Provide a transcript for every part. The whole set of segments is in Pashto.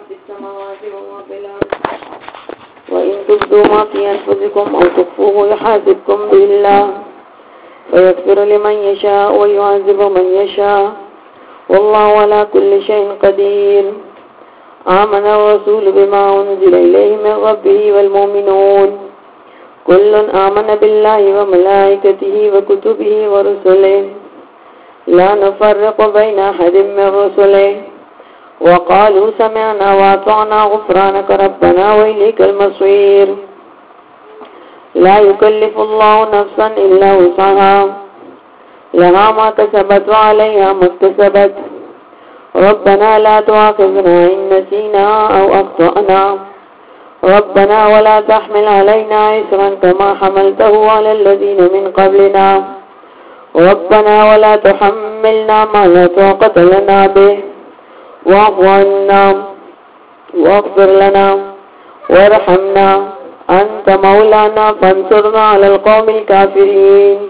في السماوات وما في الأرض وإن تبدوا ما في أنفسكم أو تخفوه يحاسبكم به الله ويغفر لمن يشاء ويعذب من يشاء والله على كل شيء قدير. آمن الرسول بما أنزل إليه من ربه والمؤمنون كل آمن بالله وملائكته وكتبه ورسله لا نفرق بين أحد من رسله وقالوا سمعنا وأطعنا غفرانك ربنا وإليك المصير. لا يكلف الله نفسا إلا وسعها لها ما كسبت وعليها ما اكتسبت ربنا لا تؤاخذنا إن نسينا أو أخطأنا ربنا ولا تحمل علينا إصرا كما حملته على الذين من قبلنا ربنا ولا تحملنا ما لا طاقة لنا به واعف عنا واغفر لنا وارحمنا أنت مولانا فانصرنا على القوم الكافرين.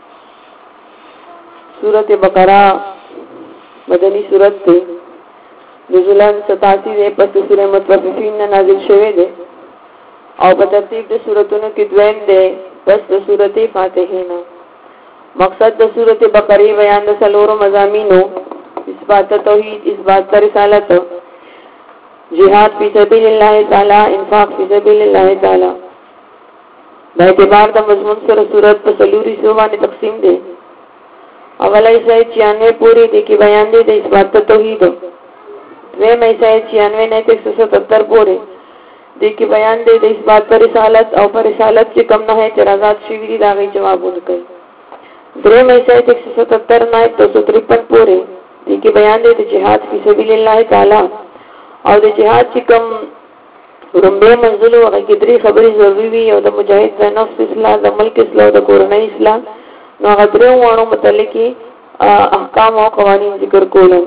سورة بقرہ مدنی سورت تے نزولن 87 دے پس سورہ متوففین نازل شوے دے او په ترتیب د سورتونو کې دویم دے پس د سورت فاتحین. مقصد د سورت بقرہ بیان د څلورو مضامینو اثبات توحید، اثبات رسالت، جهاد فی سبیل الله تعالی، انفاق فی سبیل الله تعالی. د اعتبار د مضمون سره سورت په څلوري حصو باندې تقسیم دي. اوله حصہ 96 پوری دي کې بیان دي د اثبات توحید. دویمه حصہ 96 نه 177 پوری دي کې بیان دي د اثبات رسالت او پر رسالت چې کم نه ہے اعتراضات شوی دي دا غي جوابونه کوي. دریمه حصہ 177 نه 253 پوری دي کې بیان دي د جهاد فی سبیل الله تعالی او د جهاد چې کم رمبه منزل او غدري خبري ضروری وي او د مجاهد د نفس اصلاح، د ملک اصلاح، د کورنۍ اصلاح نو غدري وانه متعلقي احکام او قوانين ذکر کولم.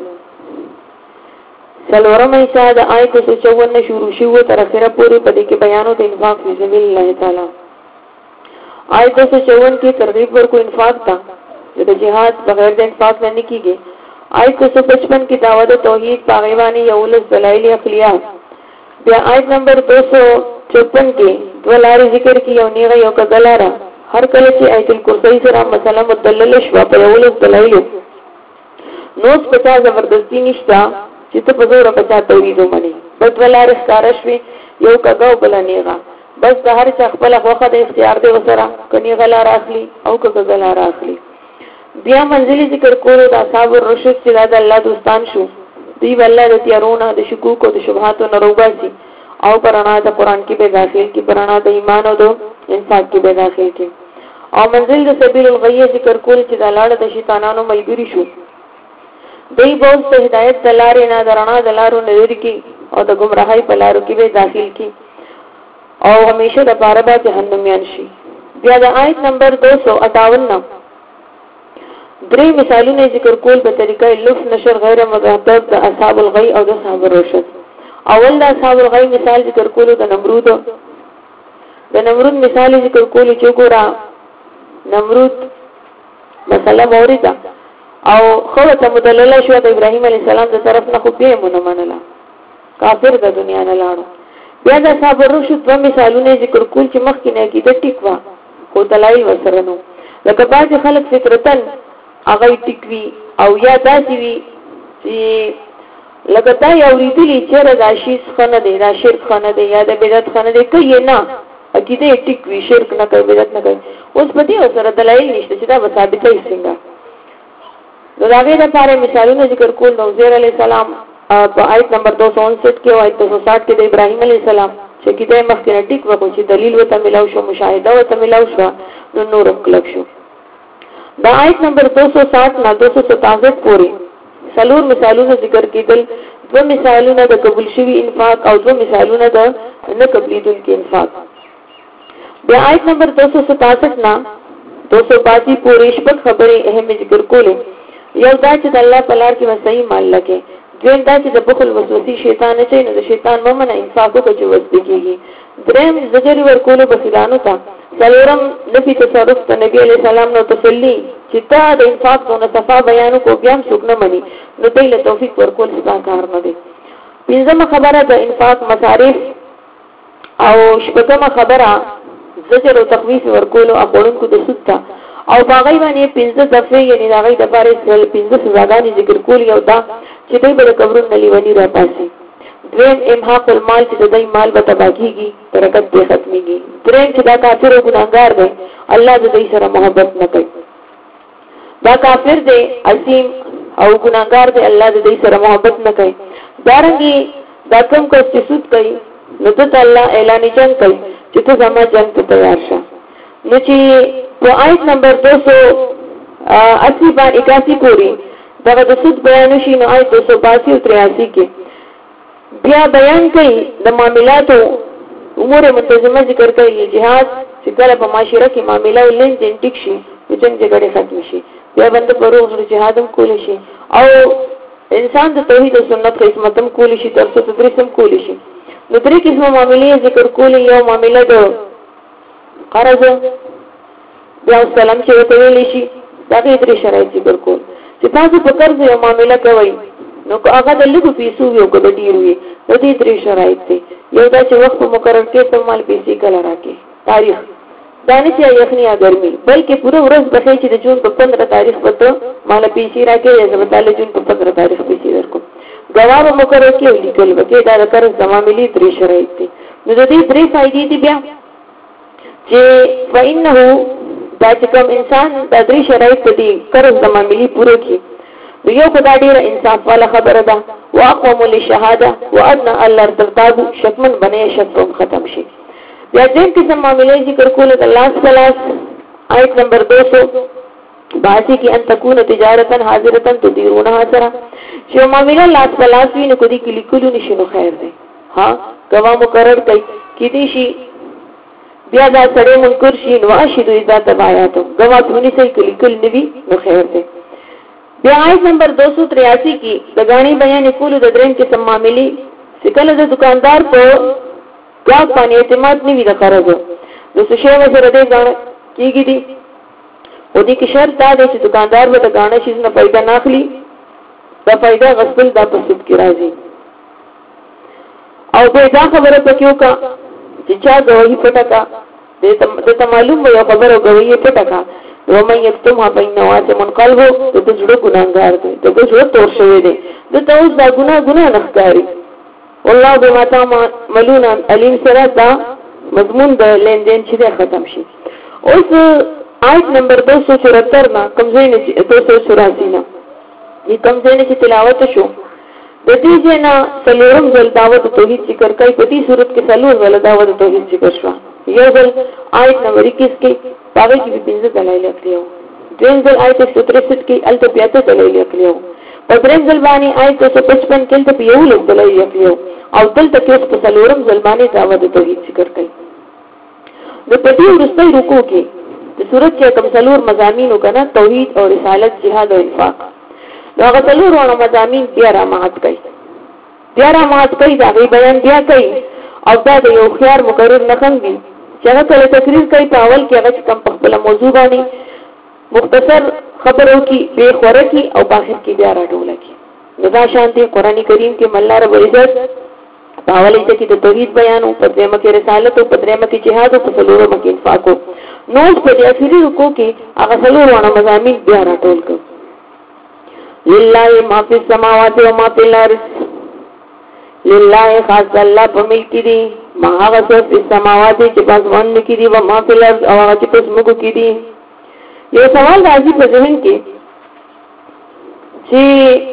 څلورم حصہ د آیت 54 شروع شوه تر اخره پورې په دې کې بیانو د انفاق فی سبیل الله تعالی. آیت 54 کې ترغیب ورکو انفاق ته د جهاد بغیر د انفاق نه کیږي. آیت 155 کی دعوت توحید پاغیوانی یولس دلائل عقلیہ. بیا آیت نمبر 254 کی دولاری ذکر کی یو نیغه یو کدلارا هر کله چې آیت الکرسی سره مسله مدلل شوا په یولس دلائل نو پچا زبردستی نشتا چې ته په زور پچا توحید ومني بس ولار ښکارشوي یو کګو بل نیغه بس د هر چا خپل خوخه د اختیار دی وسره کني غلا راخلی او کګلا راخلی. بیا منزلی ذکر کولو د اصحاب الرشد چې د الله دوستان شو دی والله د تیارونه د شکوک او د شبهات او نروباسي او پرانا د قران کې به داخل کی پرانا د ایمان او د انفاق کې به داخل کی او منزل د سبیل الغی ذکر کول چې د لاړه د شیطانانو ملګری شو دی بہت سے ہدایت دلاره نه درنا دلارو نظر کی او د گمراهی په لارو کې به داخل کی او همیشه د بار به جهنميان شي. بیا د آیت نمبر 258 درې مثالونه ذکر کول په طریقې لف نشر غیر مغتاب د اصحاب الغی او د اصحاب الرشد. اول د اصحاب الغی مثال ذکر کول د نمرود مثال ذکر کول چې ګورا نمرود مثلا موریدا او خو ته مدلل شو د ابراهیم علی السلام د طرف نه خو به مونږ منله کافر د دنیا نه لاړو. بیا د اصحاب الرشد په مثالونه ذکر کول چې مخکې نه کېده ټیکوا خو دلایل وسره نو لکه باز خلک فطرتن هغه ټیکوي او یا داسي وي چې لکه دا یو ریدلی چې دا شی څنګه دی دا شرک څنګه دی یا د بدعت څنګه دی کوي نه اکیده ټیکوي شرک نه کوي بدعت نه کوي اوس په دې سره دلایل نشته چې دا ثابتې څنګه. نو دا غیر لپاره مثالونه ذکر کول نو زیر علی السلام په آیت نمبر 259 کې او آیت 260 کې د ابراهیم علی السلام چې کیده مخکې ټیک وکړي چې دلیل وته ملاو شو مشاهده وته ملاو شو نو نورم کلک شو. دا آیت نمبر 260 نه 267 پورې څلور مثالونه ذکر کېدل. دو مثالونه د قبول شوی انفاق او دو مثالونه د نه قبلیدونکو انفاق. بیا آیت نمبر 267 نه 282 پورې شپږ خبرې اهم ذکر کولې. یو دا چې د الله په لار کې وسعي مال لګي. دویم دا چې د بخل وسوسې شیطان نه چي نه د شیطان ممنه انفاق کو چې وسته کیږي. دریم زجر ورکول بخیلانو ته. څلورم نفي تصرف ته نبی عليه السلام نو تسلی چې تا د انفاق دونه صفه بیان کو بیا هم څوک نه مني نو دې له توفیق ورکول څه کار نه دی. پنځمه خبره د انفاق مصارف او شپږمه خبره زجر او تخویف ورکول او خورونکو د سود ته او باغی باندې 15 دفعه یعنی داغی د بارے 15 سزاګانې ذکر کول یو دا چې دوی به قبرونو لیونی را پاسي. دویم امحاق المال چې دوی مال به تباہیږي برکت به ختميږي. دریم چې دا کافر او ګناهګار دی الله د دوی سره محبت نه کوي. دا کافر دی عظیم او ګناهګار دی الله د دوی سره محبت نه کوي. دارنګي دا کوم کو چې سود کوي نو ته الله اعلان جنگ کوي چې ته زما جنگ ته تیار شه. نو چې په آیت نمبر 280 باندې 81 پوری دا د سود بیان شي نو آیت 282 او 83 کې بیا بیان کوي د معاملاتو امور منتظمه ذکر کوي جهاد چې کله په معاشره کې معاملې لین دین ټیک شي د جنگ جګړې ختم شي بیا بند پرو جهاد هم کول شي او انسان د توحید او سنت خدمت هم کول شي درس او تدریس هم کول شي. نو درې قسمه معاملې ذکر کول یو معاملې د قرض بیا سلام چې ویل شي دا کې درې شرایط ذکر کول چې تاسو په قرض یو معاملې کوي نو هغه د لږو پیسو یو کډ ډیر وي د دې درې شرایط دي. یو دا چې وخت مقرر کې ته مال پیسې کله راکې تاریخ دانه چې یخنی ګرمي بلکې پوره ورځ بخې چې د جون په 15 تاریخ پته مال پیسې راکې یا د تعالی جون په 15 تاریخ پیسې درکو جواب مقرر کې لیکل وکي دا د قرض معاملې درې شرایط دي. نو د دې درې فائدې دي بیا چې فإنه دا چې کوم انسان د درې شرایط دي قرض معاملې پوره کړي یو خدای ډیر انصاف والا خبره ده واقوم للشهاده وادنا الله ترتاب شکمن بنه شکم ختم شي. بیا دې قسم معاملې ذکر کول د الله سلاس آیت نمبر 282 کې ان تكون تجارتا حاضرتا تديرونها سرا چې معاملې الله سلاس ویني کو دي کې لیکلو نشو خیر دی ها گواه مقرر کوي کې دي شي بیا دا سره منکر شي نو اشهد اذا تبعاتم گواه ونی سي کې لیکل نوي نو خیر دی. بیا آیت نمبر 283 کی دغانی بیان کول د دریم کې سم معاملې سکل د دکاندار په ګاګ باندې اعتماد نیوي د قرض نو څه شی وسره دی غاڼه کیږي دي او دې کې شرط دا دی چې دکاندار به د غاڼه شي نه پیدا ناخلي دا پیدا غسل دا په سود کې راځي او به دا خبره پکې وکا چې چا غوي پټکا د معلوم یو خبره غوي پټکا ومن یکتمها فإنه آثم قلبه د زړه ګناګار دی د زړه تور شوی دی د توس دا ګناه نخکاری والله بما تعملون علیم سره دا مضمون د لین دین چې ختم شي. اوس آیت نمبر 274 نا کمزې نه 284 نا یہ کمزې نه تلاوت شو د دې جنا سلورم ځل دعوت توحید ذکر کوي په دې صورت کې سلور ځل دعوت توحید ذکر شو. یو ځل آیت نمبر 21 کې پاوی کی بھی 15 دلائل اکلیو دریم ځل آیت 163 کې الته 75 دلائل اکلیو او دریم ځل باندې آیت 155 کې الته یو لږ دلائل اکلیو او دلته کې په سلورم ځل باندې دعوت توحید ذکر کوي. د پټي ورستۍ رکوع کې د صورت کې کوم سلور مضامین وکړه توحید او رسالت جهاد او انفاق نو هغه سلور ونه مضامین بیا را مات کوي دا بیان بیا کوي او دا د یو خيار مقرر نخم دي چې هغه کله تقریر کوي په اول کې هغه کم په خپل موضوع باندې مختصر خبرو کې به خوره کې او په اخر کې بیا راټول کې دا شانتي قرآني کریم کې الله رب عزت په اول کې د توحید بیان او په دمه کې رسالت او په دمه کې جهاد او په سلوره کې انفاق نو په دې اخري رکو کې هغه سلوره ونه مضامین بیا راټول کړ. لله ما فی السماوات و ما فی الارض لله خاص الله په ملک دي ما هغه څه په سماوات کې په ځوان کې دي او ما په لارض او هغه چې په سمګو کې دي. یو سوال راځي په ذهن کې چې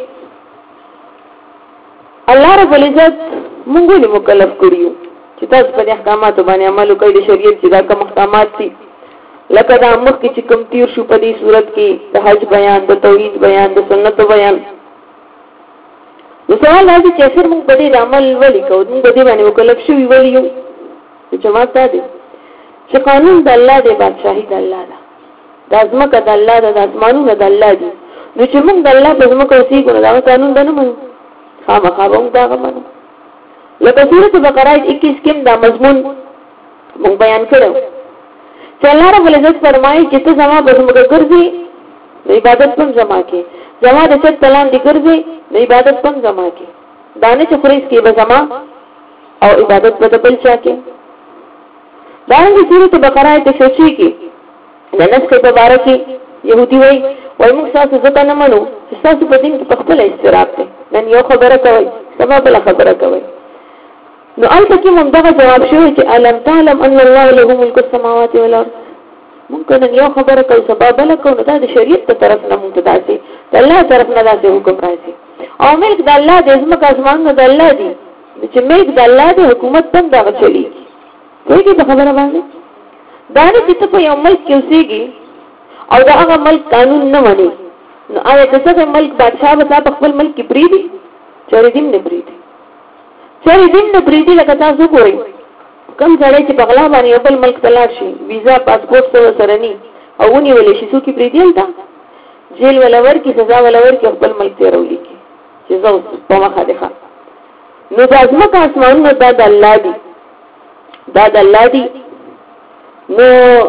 الله رب العزت موږ له مکلف کړیو چې تاسو په احکاماتو باندې عمل وکړئ د شریعت چې دا کوم احکامات دي لکه دا مخ کې چې کوم تیر شو په دې صورت کې د حج بیان د توحید بیان د سنت بیان نو سوال راځي چې اخر موږ په دې عمل ولې کوو موږ په دې باندې مکلف شو ویلیو چې جواب دا دی چې قانون د الله دی بادشاہي د الله ده د ازمکه د الله ده د اسمانونو د الله دي نو چې موږ د الله په ځمکه اوسېږو نو دا قانون ده نه منو خامخا به موږ دا منو لکه سورۃ بقره 21 کې دا مضمون موږ بیان کړو چې الله رب العزت فرمایي چې ته زما په ځمکه ګرځې عبادت پم زما کې زما د چت تلان دي ګرځې عبادت پم زما کې دانه چې خوري کې به زما او عبادت به بل چا کې دانه سورۃ بقره ته شوشي کې د نسخ په باره کې يهودي وای موږ تاسو ځکه نه منو چې تاسو په دین کې خپل استراحت ده نن یو خبره کوي سبا بل خبره کوي نو آلته کې موږ دغه جواب شوی چې الم تعلم ان الله له ملک السماوات والارض ممکن یو خبره کوي سبا بل کوي دا د شریعت په طرف نه مونږ داسي د الله طرف نه داسي حکم راځي او ملک د الله د ځمکه اسمانونو د الله دی چې ملک د الله د حکومت بند دا چلی کوي په خبره باندې دا نه چې په یو ملک کې اوسېږي او دا هغه ملک قانون نه مني نو آیا دغه ملک بادشاہ به په خپل ملک کې پریدي چاري دین نه پریدي چاري دین نه پریدي لکه تاسو ګورئ کم ځای چې بغلا باندې خپل ملک تلار شي ویزا پاسپورت سره ني او ونی ولې شي څوک پریدي تا جیل ولور کی سزا ولور کی خپل ملک ته راولي کی چې زو په مخه ده نو د ازمکه اسمان نو د الله دی دا د الله دی نو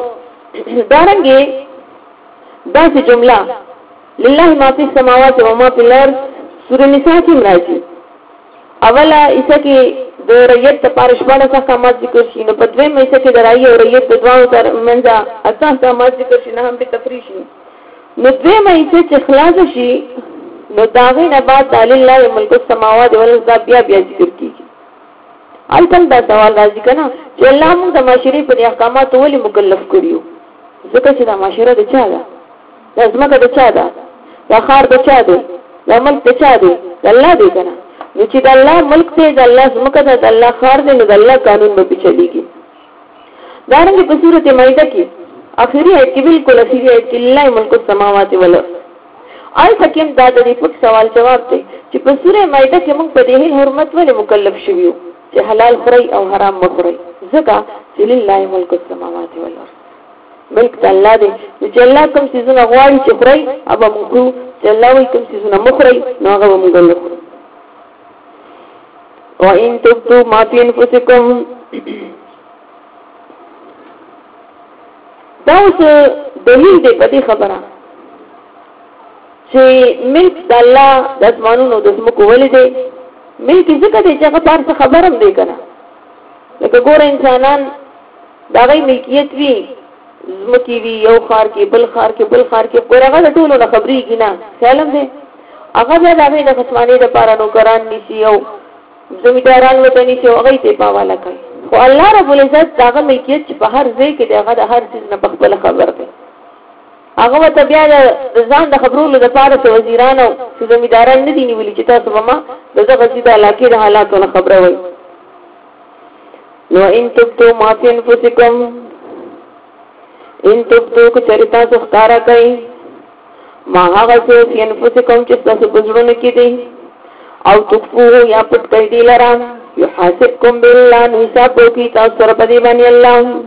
دارنګه دا څه جمله لله ما فی السماوات و ما فی الارض سورۃ النساء کې راځي اوله ایسه کې د ریت لپاره شپږ احکامات ذکر شي نو په دویم ایسه کې د رای او ریت د دوه تر منځه اته احکامات ذکر شي نه هم په تفریح شي نو دویم ایسه چې خلاص شي نو داغه نه بعد لله ملک السماوات والارض بیا ذکر کیږي البته دا سوال راځي کنه چې الله موږ د معاشري په احکامات ولې مکلف کړیو ځکه چې د معاشره د چا ده د ځمکه د چا ده د خار د چا ده د ملک د چا ده الله دې کنه نو چې د الله ملک ته د الله ځمکه ده د الله خار ده نو د الله قانون به چلیږي دا رنګه په سورته مائده کې اخري آیت کې بالکل اخري آیت کې لله ملک السماوات والارض آی حکیم دا د دې پټ سوال جواب دی چې په سورې مائده کې موږ په دې حرمت ولې مکلف شویو چې حلال خوري او حرام مخوري ځکه چې لله ملک السماوات والارض ملک الله دی چې الله کوم څه غواړي چې خوري او موږ چې الله وي کوم څه مخوري نو هغه موږ نه خورو او ان تبدو ما فی انفسکم دا اوس دلیل دی په دې خبره چې ملک د الله د اسمانونو د زمکو ولې دی ملک ځکه دی چې هغه پار څه خبرم دی کنه لکه ګوره انسانان دا غي ملکیت وی زمکی وی یو خار کې بل خار کې بل خار کې ګوره هغه ټولو نه خبرېږي نه خیالم دی هغه بیا د هغې د خصمانۍ دپاره نوکران نیسي او زمینداران ورته نیسي او هغې ته یې پاواله کوي خو الله رب العزت د هغه ملکیت چې په هر ځای کې دی هغه د هر څیز نه په خپله خبر دی هغه ته بیا د ځان د خبرولو لپاره چې وزیران او زمینداران نه دي نیولي چې تاسو به ما دغه سیده علاقې د حالاتو نه خبروئ نو ان تبدو ما فی انفسکم ان تبدو که چېرې تاسو ښکاره کوئ ما هغه څه فی انفسکم چې ستاسو په زړونو کې دی او تخفوه یا پټ کړئ دې لره یحاسبکم بالله نو حساب وکړي تاسو سره په دې باندې الله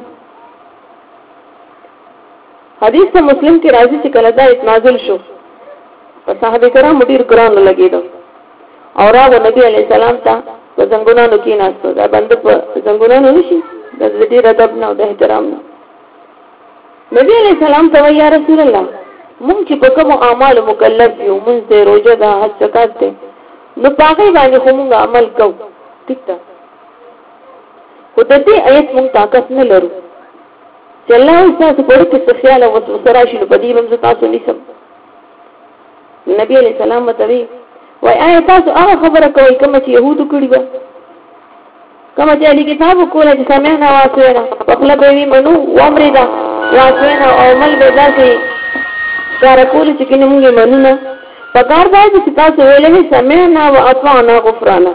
حدیث ته مسلم کې راځي چې کله دا نازل شو په صحابه کرام ډیر ګران لګیدو او راغو نبی علی السلام ته په څنګهونو کې ناستو دا بند په څنګهونو نشي د دې ادب نه د احترام نه نبی علی السلام ته یا رسول الله مونږ چې په کوم اعمال مکلف یو مونږ ته روزه ده حج زکات ده نو پاګې باندې خو مونږ عمل کوو ٹھیک ده خو د دې آیت مونږ طاقت نه لرو چې الله تاسو په دې څه خیال او وسوسه راشي نو په دې باندې تاسو نشم نبی علیہ السلام متوي وای آیا تاسو هغه خبره کوي کوم چې يهودو کړی و کوم چې علی کتاب کوله چې سمعنا واسوینا خپل به وی منو وامردا واسوینا او مل به ځي کار کول چې کینه موږ منو نه پکار دی چې تاسو ویلې سمعنا واطعنا غفرانک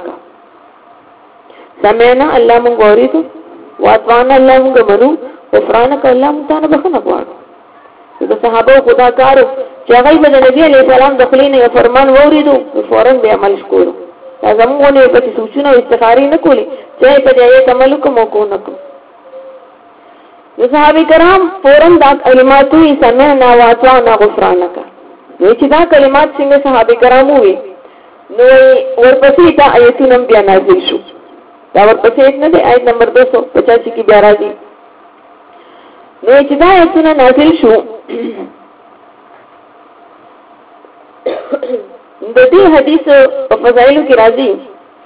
سمعنا الله مونږ اورېدو واطعنا الله مونږ منو غفرانک الله مونږ ته بخښنه غواړو د صحابه خدا کارو چې هغه د نبی علیہ السلام د خلینو فرمان ووریدو فورن به عمل وکړو دا زموږ په سوچونو استخاري نه کولی چې په دې عمل کوم کو نه کوم د صحابه کرام فورن دا کلمات یې سمعنا واطعنا غفرانک نو چې دا کلمات څنګه صحابه کرام وې نو ورپسې دا آیتونه بیا نازل شو دا ورپسې نه دی آیت نمبر 285 کې بیا راځي نو چې دا آیتونه نازل شو د دې حدیث په فضایلو کې راځي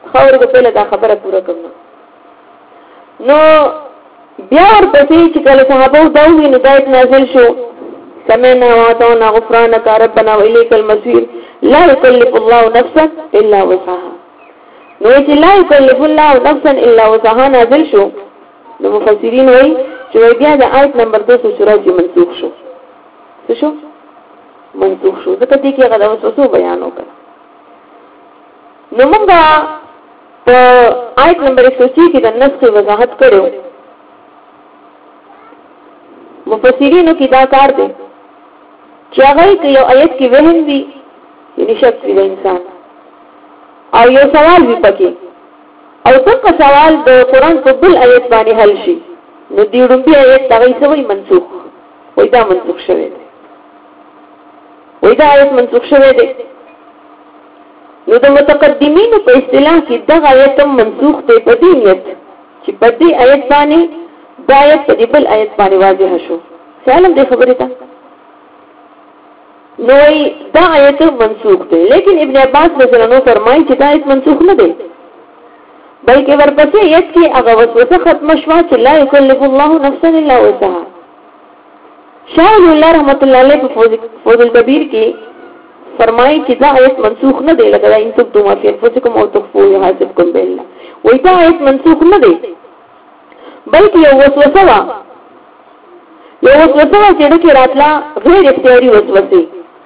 خاور کې پهله دا خبره پوره کوم نو بیا ورپسې چې کله صحابه دا ویني دا نازل شو سمعنا واطعنا غفرانك ربنا واليك المصير لا يكلف الله نفسا الا وسعها نو چې لا يكلف الله نفسا الا وسعها نازل شو نو مفسرین وایي چې بیا د آیت نمبر 214 منسوخ شو څه شو منسوخ شو ځکه چې هغه د وسوسو بیان وکړ نو موږ په آیت نمبر 130 کې د نسخ وضاحت کړو مفسرینو کې دا کار دی چې هغه کې یو آیت کې وهم وي یعنی شک وي د انسان او یو سوال وي پکې او څنګه سوال د قران په بل آیت باندې حل شي نو دی وړاندې آیت دا وایي سوي منسوخ وای دا منسوخ شوی دی وای دا آیت منسوخ شوی دی نو د متقدمینو په اصطلاح کې دا آیت منسوخ دی په دې نیت چې په دې آیت باندې دا آیت په بل آیت باندې واضح شو سلام دې خبره ده نو دا آیت منسوخ دی لیکن ابن عباس رضی الله عنه فرمایي چې دا آیت منسوخ نه دی بلکې ورپسې آیت کې هغه وسوسه ختم شوه چې لا یکلف الله نفسا الا وسعها شاه الله رحمت الله علیه په فوز الکبیر کې فرمایي چې دا آیت منسوخ نه دی لکه ان تبدوا ما فی انفسکم او تخفوه یحاسبکم بالله وای دا آیت منسوخ نه دی بلکې یو وسوسه وا چې دغه راتلا غیر اختیاري وسوسه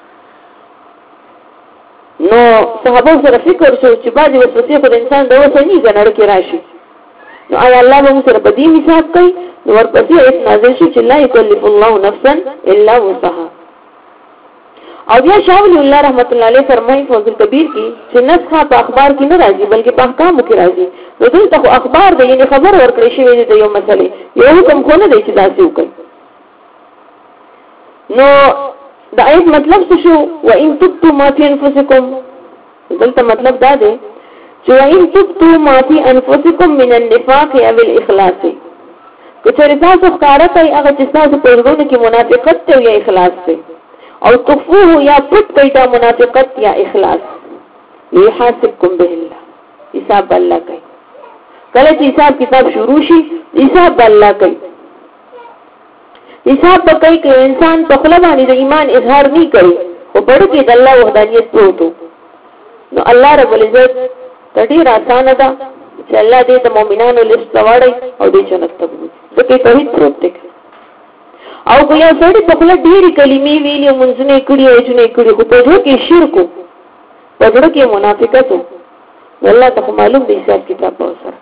نو صحابه سره فکر شو چې بعضی وسوسې په انسان د وسنی غنړ کې راشي نو آیا الله به موږ سره په دې حساب کوي نو ورپسې ایت نازل شي چې لا یکلف الله نفسا الا وسعها او بیا شاه الله رحمت الله علیه فرمایي فوز الکبیر کې چې نسخه په اخبار کې نه راځي بلکې په احکام کې راځي نو دلته خو اخبار دی یعنی خبر ورکړی شوی دی د یو مسلې یو حکم خو نه دی چې داسې وکړي نو دا آیت مطلب څه شو وان تبتوا ما فی انفسکم دلته مطلب دا دی چې وان تبتوا ما فی انفسکم من النفاق او الاخلاص که چېرې تاسو ښکاره کوي هغه چې تاسو په زړونو کې منافقت ته یا اخلاص ته او تخفوه یا پټ کوي دا منافقت یا اخلاص یحاسبکم به الله حساب الله کوي کله چې حساب کتاب شروع شي حساب الله کوي حساب کوي چې انسان په خپل باندې د ایمان اظهار نه کوي او پړو کې د الله وحدانیت پروت نو الله رب العزت ډېر آسان ده چې الله دې د مؤمنانو لست واړي او دې جنت ته وځي ځکه توحید پروت دی او کو یو سړی په خپل ډېری کلمې ویلې مونږ نه کړی او چې نه کړی خو په دې کې شرک په دې کې منافقت الله ته معلوم دی حساب کتاب په سر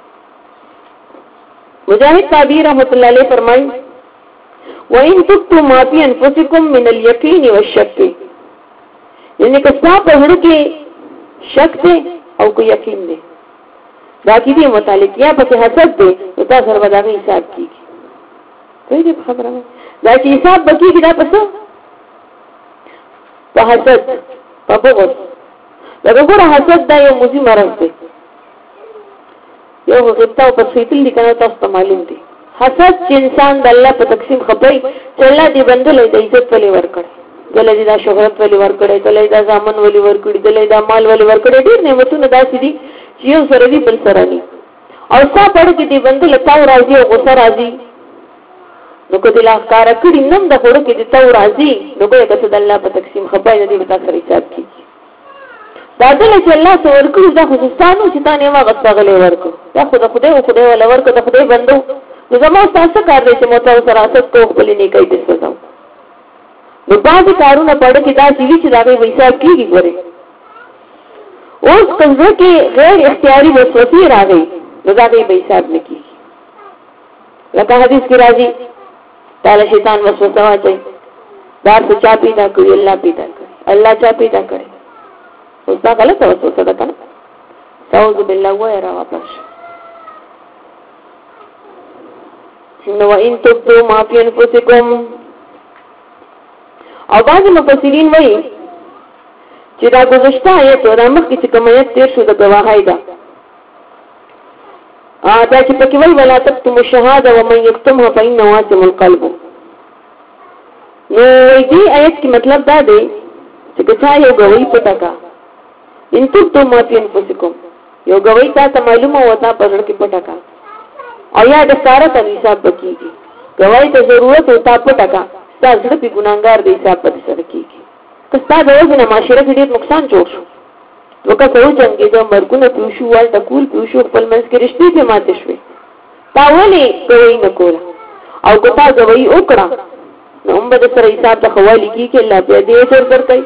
مجاهد تابعی رحمت الله علیه فرمایي وَإِن تُبْتُوا مَا فِي أَنفُسِكُم مِّنَ الْيَقِينِ وَالشَّكِّ یعنی که تاسو په هر کې شک دی او کو یقین دی باقي دې متعلق یا په حسد دی نو تاسو سره به حساب کیږي څه دې خبره دا چې حساب بکیږي دا پسو په حسد په بغض لکه حسد دا یو موزي مرض دی یو غبطه په سیتل دي کنه تاسو ته معلوم دي حسد چې انسان د الله په تقسیم خپي چې الله دې بندلې د عزت ولې ورکړي دلې دا شهرت ولې ورکړي دلې دا ځامن ولې ورکړي دلې دا مال ولې ورکړي ډېر نعمتونه داسې دي چې یو سره دي بل سره نه او څا پړ کې دې بندلې تاو راځي او غوسه راځي نو کله لا کار کړی نن د خور کې دې تاو راځي نو به کته د الله په تقسیم خپي دې به تاسو حساب کیږي دا دلته چې الله سو ورکړي دا خصوصانو چې تا نه واغت غلې ورکړي دا خدای او خدای ولا ورکړي د خدای بندو نو زمو تاسو کار دې چې موته سراست کو خپل نه کوي د سزاو نو بعض کارونه پړ کې دا چې دا به حساب کیږي ګوره اوس څنګه کې غیر اختیاري وسوسه راغی نو دا به حساب نه کیږي لکه حدیث کې راځي تعالی شیطان وسوسه واچي دا څه چا پیدا کوي الله پیدا کوي الله چا پیدا کوي اوس دا غلطه وسوسه ده کنه اعوذ بالله ويرا واپس نو وَإِن تُبْدُوا مَا فِي أَنفُسِكُمْ او بعض مفسرین وایي چې دا گذشته آیت او دا مخکې چې کوم آیت تیر شو د گواهی ده دا چې پکې وایي ولا تكتموا الشهاده ومن يكتمها فإنه آثم القلب نو دې آیت کې مطلب دا دی چې کله یو گواہی پټه کا ان تبدوا ما فی انفسکم یو گواہی تا معلومه وتا پرړ کې پټکا او یا د ساره ته حساب بکیږي گواہی ته ضرورت وتا پټکا تاسو په ګناګار دی حساب پر سره کیږي کستا د وژنه معاشره کې ډیر نقصان جوړ شو وکړه څو څنګه د مرګونو پوښو ول ټکول پوښو خپل منځ کې رښتې ته ماته شوې تا ولې کوي نه کوله او ګټه گواہی وکړه نو هم به سره حساب د خوالي کې الله په دې اجر درکړي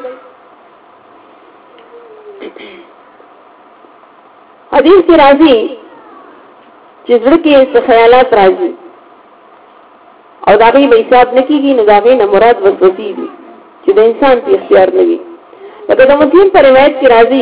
حدیث کې راځي چې زړه کې څه خیالات راځي او دا غي به حساب نکېږي نو دا غي نه مراد وسوسې دي چې د انسان په اختیار نه وي لکه د مسلم په روایت کې راځي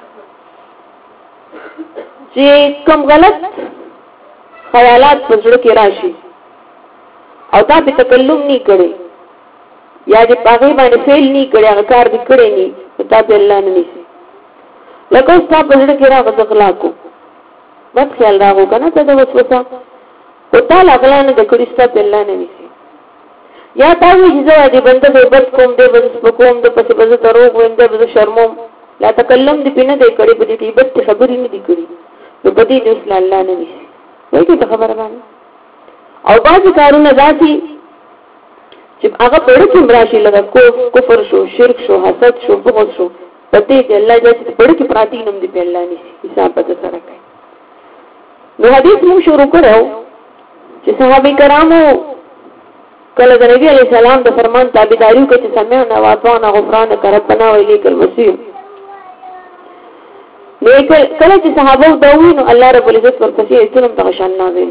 چې کوم غلط خیالات په زړه کې راشي او دا په تکلم نه کړي یا دې پاغي باندې فعل نه کړي هغه کار دې کړي نه دا په الله نه نشي لکه اوس په زړه کې راغلی اخلاقو بس خیال راغو کنه ته د وسوسه او تعالی غلانه د کړي ست په الله نه نشي یا تا وی چې دې بنده دې بس کوم دې بس کوم دې پس بس تروغ وینځه بس شرموم لا تکلم دې پینه دې کړي په دې بس خبرې نه دي کړي نو په دې دې الله نه نشي وایي ته خبره باندې او باقي کارونه ذاتي چې هغه په اړه کې راشي لکه کفر شو شرک شو حسد شو بغض شو پته دې الله دې په اړه کې پراتی نوم دې په الله نشي حساب به سره کوي نو حدیث مو شروع کړو چې صحابه کرامو کله د نبی علی سلام د فرمان تابعداري کوي چې سمعنا واطعنا غفرانك ربنا واليك المصير لیکن کله چې صحابه دوی نو الله رب العزت ورپسې ایتونم تغشان نازل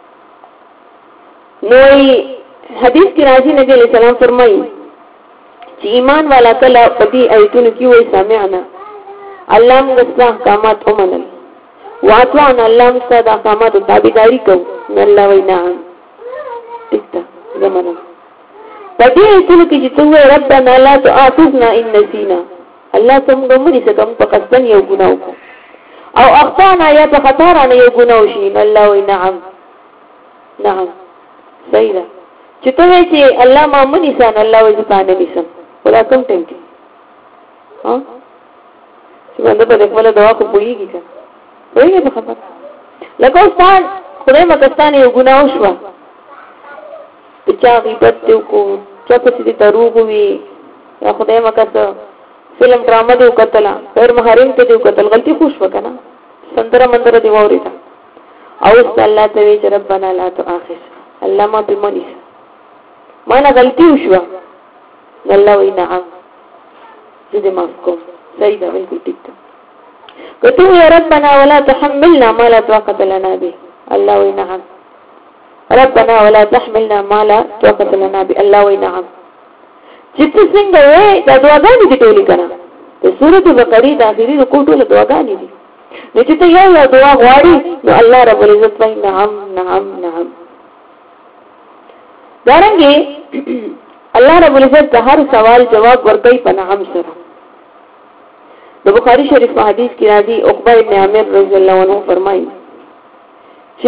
نو حدیث کې راځي نبی علیہ السلام فرمایي چې ایمان والا کله په دې ایتونو کې وایي سمعنا الله موږ احکامات ومنل واطعنا الله موږ د احکامات تابعداري کوو الله وینا ټیک ده زمانه په دې ایتونو کې چې څنګه ربنا لا تؤاخذنا ان نسينا الله څنګه موږ دې کوم په قصدن یو ګناو او اخطانا یا په خطا را نه یو ګناو شي الله وینا نعم صحیح ده چې ته وایې چې الله ما مونږ نشان الله وایي ځانه نشم ولا کوم ټیم کې ها چې باندې په خپل دعا کو پويږي کنه وایي په خبره لکه استاد خدای مکستانه یو ګناه وشو چې غیبت دیو کو چې په دې دروغ وي یا خدای مکسه فلم ډرامه دیو کتل غیر محرم ته دیو کتل غلطي خوش وکنه سندره مندره دی ووري او الله ته وی چې ربنا لا تؤاخذ الله ما بمنی ما نه غلطي وشو الله وینا دې معاف کوم صحیح ده بالکل ټیک ده کته یا ربنا ولا تحملنا ما لا طاقه لنا به الله وینا ربنا ولا تحملنا ما لا طاقه لنا به الله وینا چې څنګه وې دا دعاګانې دي ټولې کنه د سورته بقره د اخري رکوع ټول دعاګانې دي نو چې ته یو دعا غواړې نو الله رب العزت وایي نعم نعم نعم دارنګه الله رب العزت هر سوال جواب ورکړي په نعم سره د بخاری شریف په حدیث کې راځي عقبہ ابن عامر رضی الله عنه فرمایي چې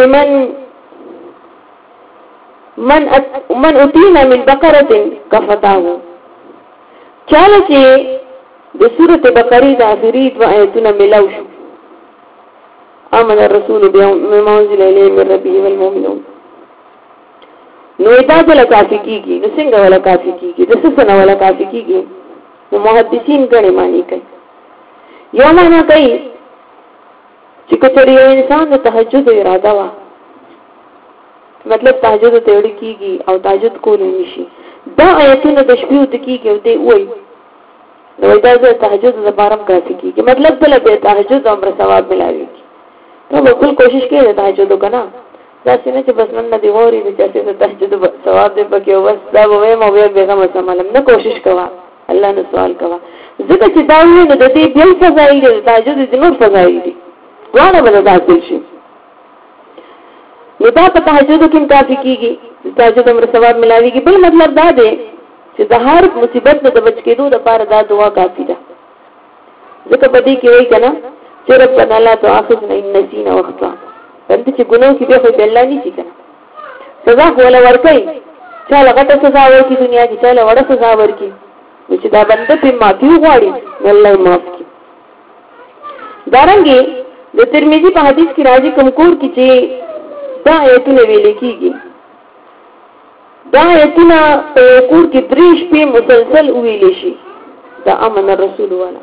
من اتینا من بقره کفتاه چاله چې د سورته بقره د اخري د آیتونو ملاو شو آمن الرسول بما انزل الیه من ربه والمؤمنون نو دا ولا کافی کیږي نو څنګه ولا کافی کیږي د څه نه ولا کافی کیږي نو محدثین غړي معنی کوي یو معنا کوي چې کچري انسان د تهجد اراده وا مطلب تهجد ته وړي کیږي او تهجد کول نشي دا آیتونه د شپې د کیږي او دی وای نو دا د تهجد لپاره کافی کیږي مطلب بل به تهجد عمر ثواب ملایي ته بالکل کوشش کړئ تهجد وکړه دا څنګه چې بس نن دی ووري چې چې تهجد ثواب دې پکې وس دا وې مو به بیغم سمالم نه کوشش کوا الله نه سوال کوا ځکه چې دا وې نو د دې بل فضایل دي تهجد دې نور فضایل دي غواړم بل داخل شي نو دا په تهجد کې کافي کیږي تهجد عمر ثواب ملاويږي بل مطلب دا دی چې د هر مصیبت نه د بچ کېدو لپاره دا دعا کافي ده ځکه په دې کې وایي کنه چې ربنا لا تؤاخذنا ان نسينا واخطأنا بنده چې ګناه کې به خو الله نشي کنه سزا ولا ورکي چا لغته سزا ورکي دنیا کې چا وړه سزا ورکي چې دا بنده په معافي غواړي الله معاف کړي دارنګي د ترمذی په حدیث کې راځي کوم کور کې چې دا آیتونه ویل کېږي دا آیتونه په کور کې 3 شپې مسلسل ویل شي دا امن الرسول والا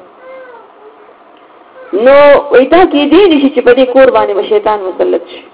نو ویتا کې دې نشي چې په دې کور باندې شیطان مسلط شي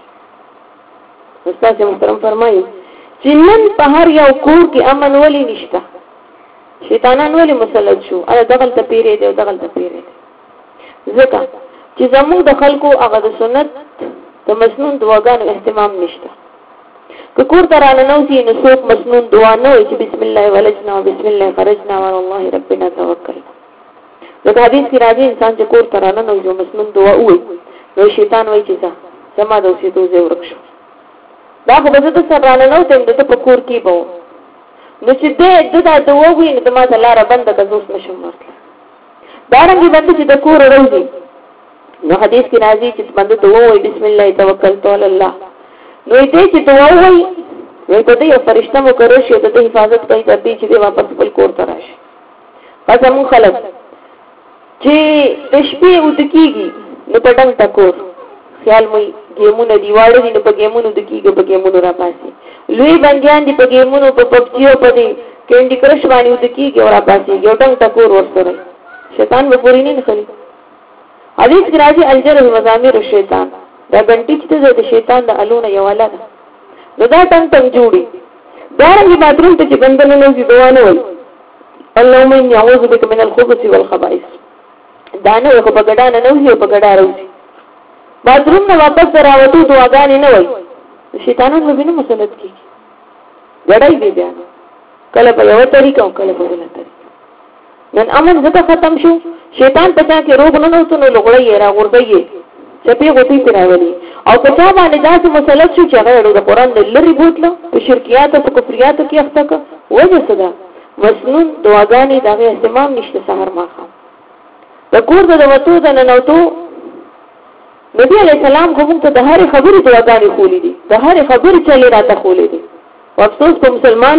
استاد محترم فرمایي چې نن په هر یو کور کې امن ولې نشته شیطانان ولې مسلط شو اله دغل ته پیری دی او دغل ته پیری دی ځکه چې زموږ د خلکو هغه د سنت د مسنون دعاګانو اهتمام نشته که کور ته راننو سي نو څوک مسنون دعا نه وي چې بسم الله ولجنا وبسم الله خرجنا والله ربنا توکلنا د حدیث کې راځي انسان چې کور ته راننو یو مسنون دعا وي نو شیطان وایي چې سما د اوسېدو ځای ورک شو دا خو به زه سره راننو ته د په کور کې به نو چې دې دا دعا وي نو ما ته لار بند کړو نشم ورته دا رنګ باندې چې د کور وروځي نو حدیث کې راځي چې باندې دعا وي بسم الله توکلت علی الله نو دې چې دعا وي وي ته یو فرشتہ مقرر شي د حفاظت کوي تر دې چې واپس خپل کور ته راشي قسم خلق چې د شپې ودکیږي نو پټنګ تکور خیال مې گیمونه دیواړو دي نو په گیمونو دکیږي په گیمونو را پاسي لوی بنجان دي په گیمونو په پبجیو په دي کینډي کرش باندې ودکیږي او را پاسي یو ټنګ تکور ورسره شیطان به پوری نه خلی حدیث کې راځي الجره مزامیر الشیطان دا غنټی چې د شیطان د الونه یو والا ده نو دا ټنګ جوړي دا رنګ باتروم ته چې بندنه نو دي دوه نه وي اللهم اني اعوذ بك من الخبث والخبائث دا نه یو په ګډا نه نو په ګډا راوځي باتروم نه واپس راوته دعاګانې نه وي شیطانانو به نه مسلط کی ګډای دی بیا کله په یو طریقه او کله په بل طریقه نن امن زکه ختم شو شیطان پچا کې روغ نه نوته نو لګړی را ورځي چپی غوتی پیراولي او کچا باندې داسې مسلط شو چې هغه د قران د لری بوتلو په شرکیات او کفریات کې اخته کا وجه صدا مسنون دعاګانې دغه اهتمام نشته سحر ماخه د کور د وته د ننوتو نبی علیہ السلام کوم ته د هر خبرې دعاګانې خولې دي د هر خبرې چلے راته خولې دي افسوس په مسلمان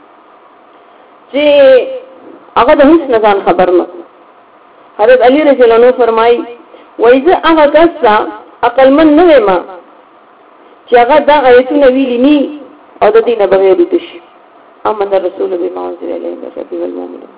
چې هغه د هیڅ نه ځان خبر نه حضرت علی رضی الله عنه فرمایي وایزه هغه کسا عقل من نه ما چې هغه دا آیتونه ویلي ني او د دینه بغیر دي شي امن الرسول بما انزل اليه من ربه والمؤمنون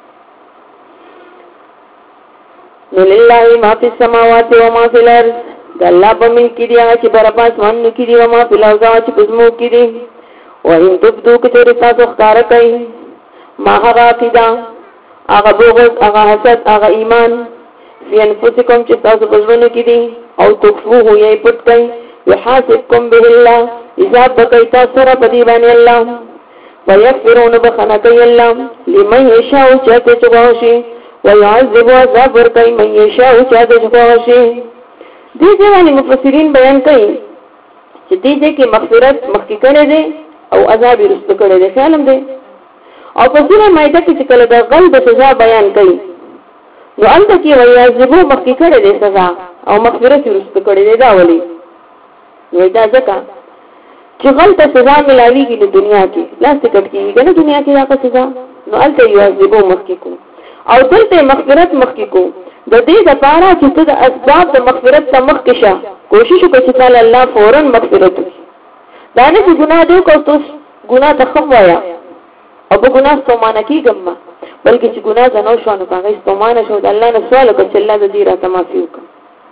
لله ما فی السماوات و ما فی الارض د الله په ملک دی هغه چې بر پاس باندې کې دی او ما په لوځه چې پزمو کې دی او ان تبدو کې تاسو ښکار کوي ما هغه عقیده هغه بغض هغه حسد هغه ایمان فی انفسکم چې تاسو پزونه کې دی او تخفوه یې پټ کوي یحاسبکم به الله حساب کوي تاسو سره په دی باندې الله ويغفرون بخنكي الله لمن يشاء چاته ويعذب عذاب ورکای من یشاء چاته چواشي دې ځواني مفسرین بیان کوي چې دې کې مغفرت مخکې کړي دي او عذاب رسته کړي دي خیالم دي او په سوره مائده کې چې کله د غلط سزا بیان کوي نو انت کې ويعذب مخکې کړي دي سزا او مغفرت رسته کړي دي دا ولي نو دا ځکه چې غلط سزا ملاويږي د دنیا کې لاس ټکټ کیږي کنه دنیا کې دا سزا نو انت يعذب مخکې کو او دلته مغفرت مخکې کو د دې لپاره چې د اسباب د مغفرت ته مخکې شه کوشش وکړه چې تعالی الله فورن مغفرت وکړي دا نه چې ګناه دې کو تاسو ګناه ته خم وایا او په ګناه ستومانه کیږم بلکې چې ګناه زنو شو نو هغه ستومانه شو د الله نه سوال وکړه چې الله دې راته معافي وکړي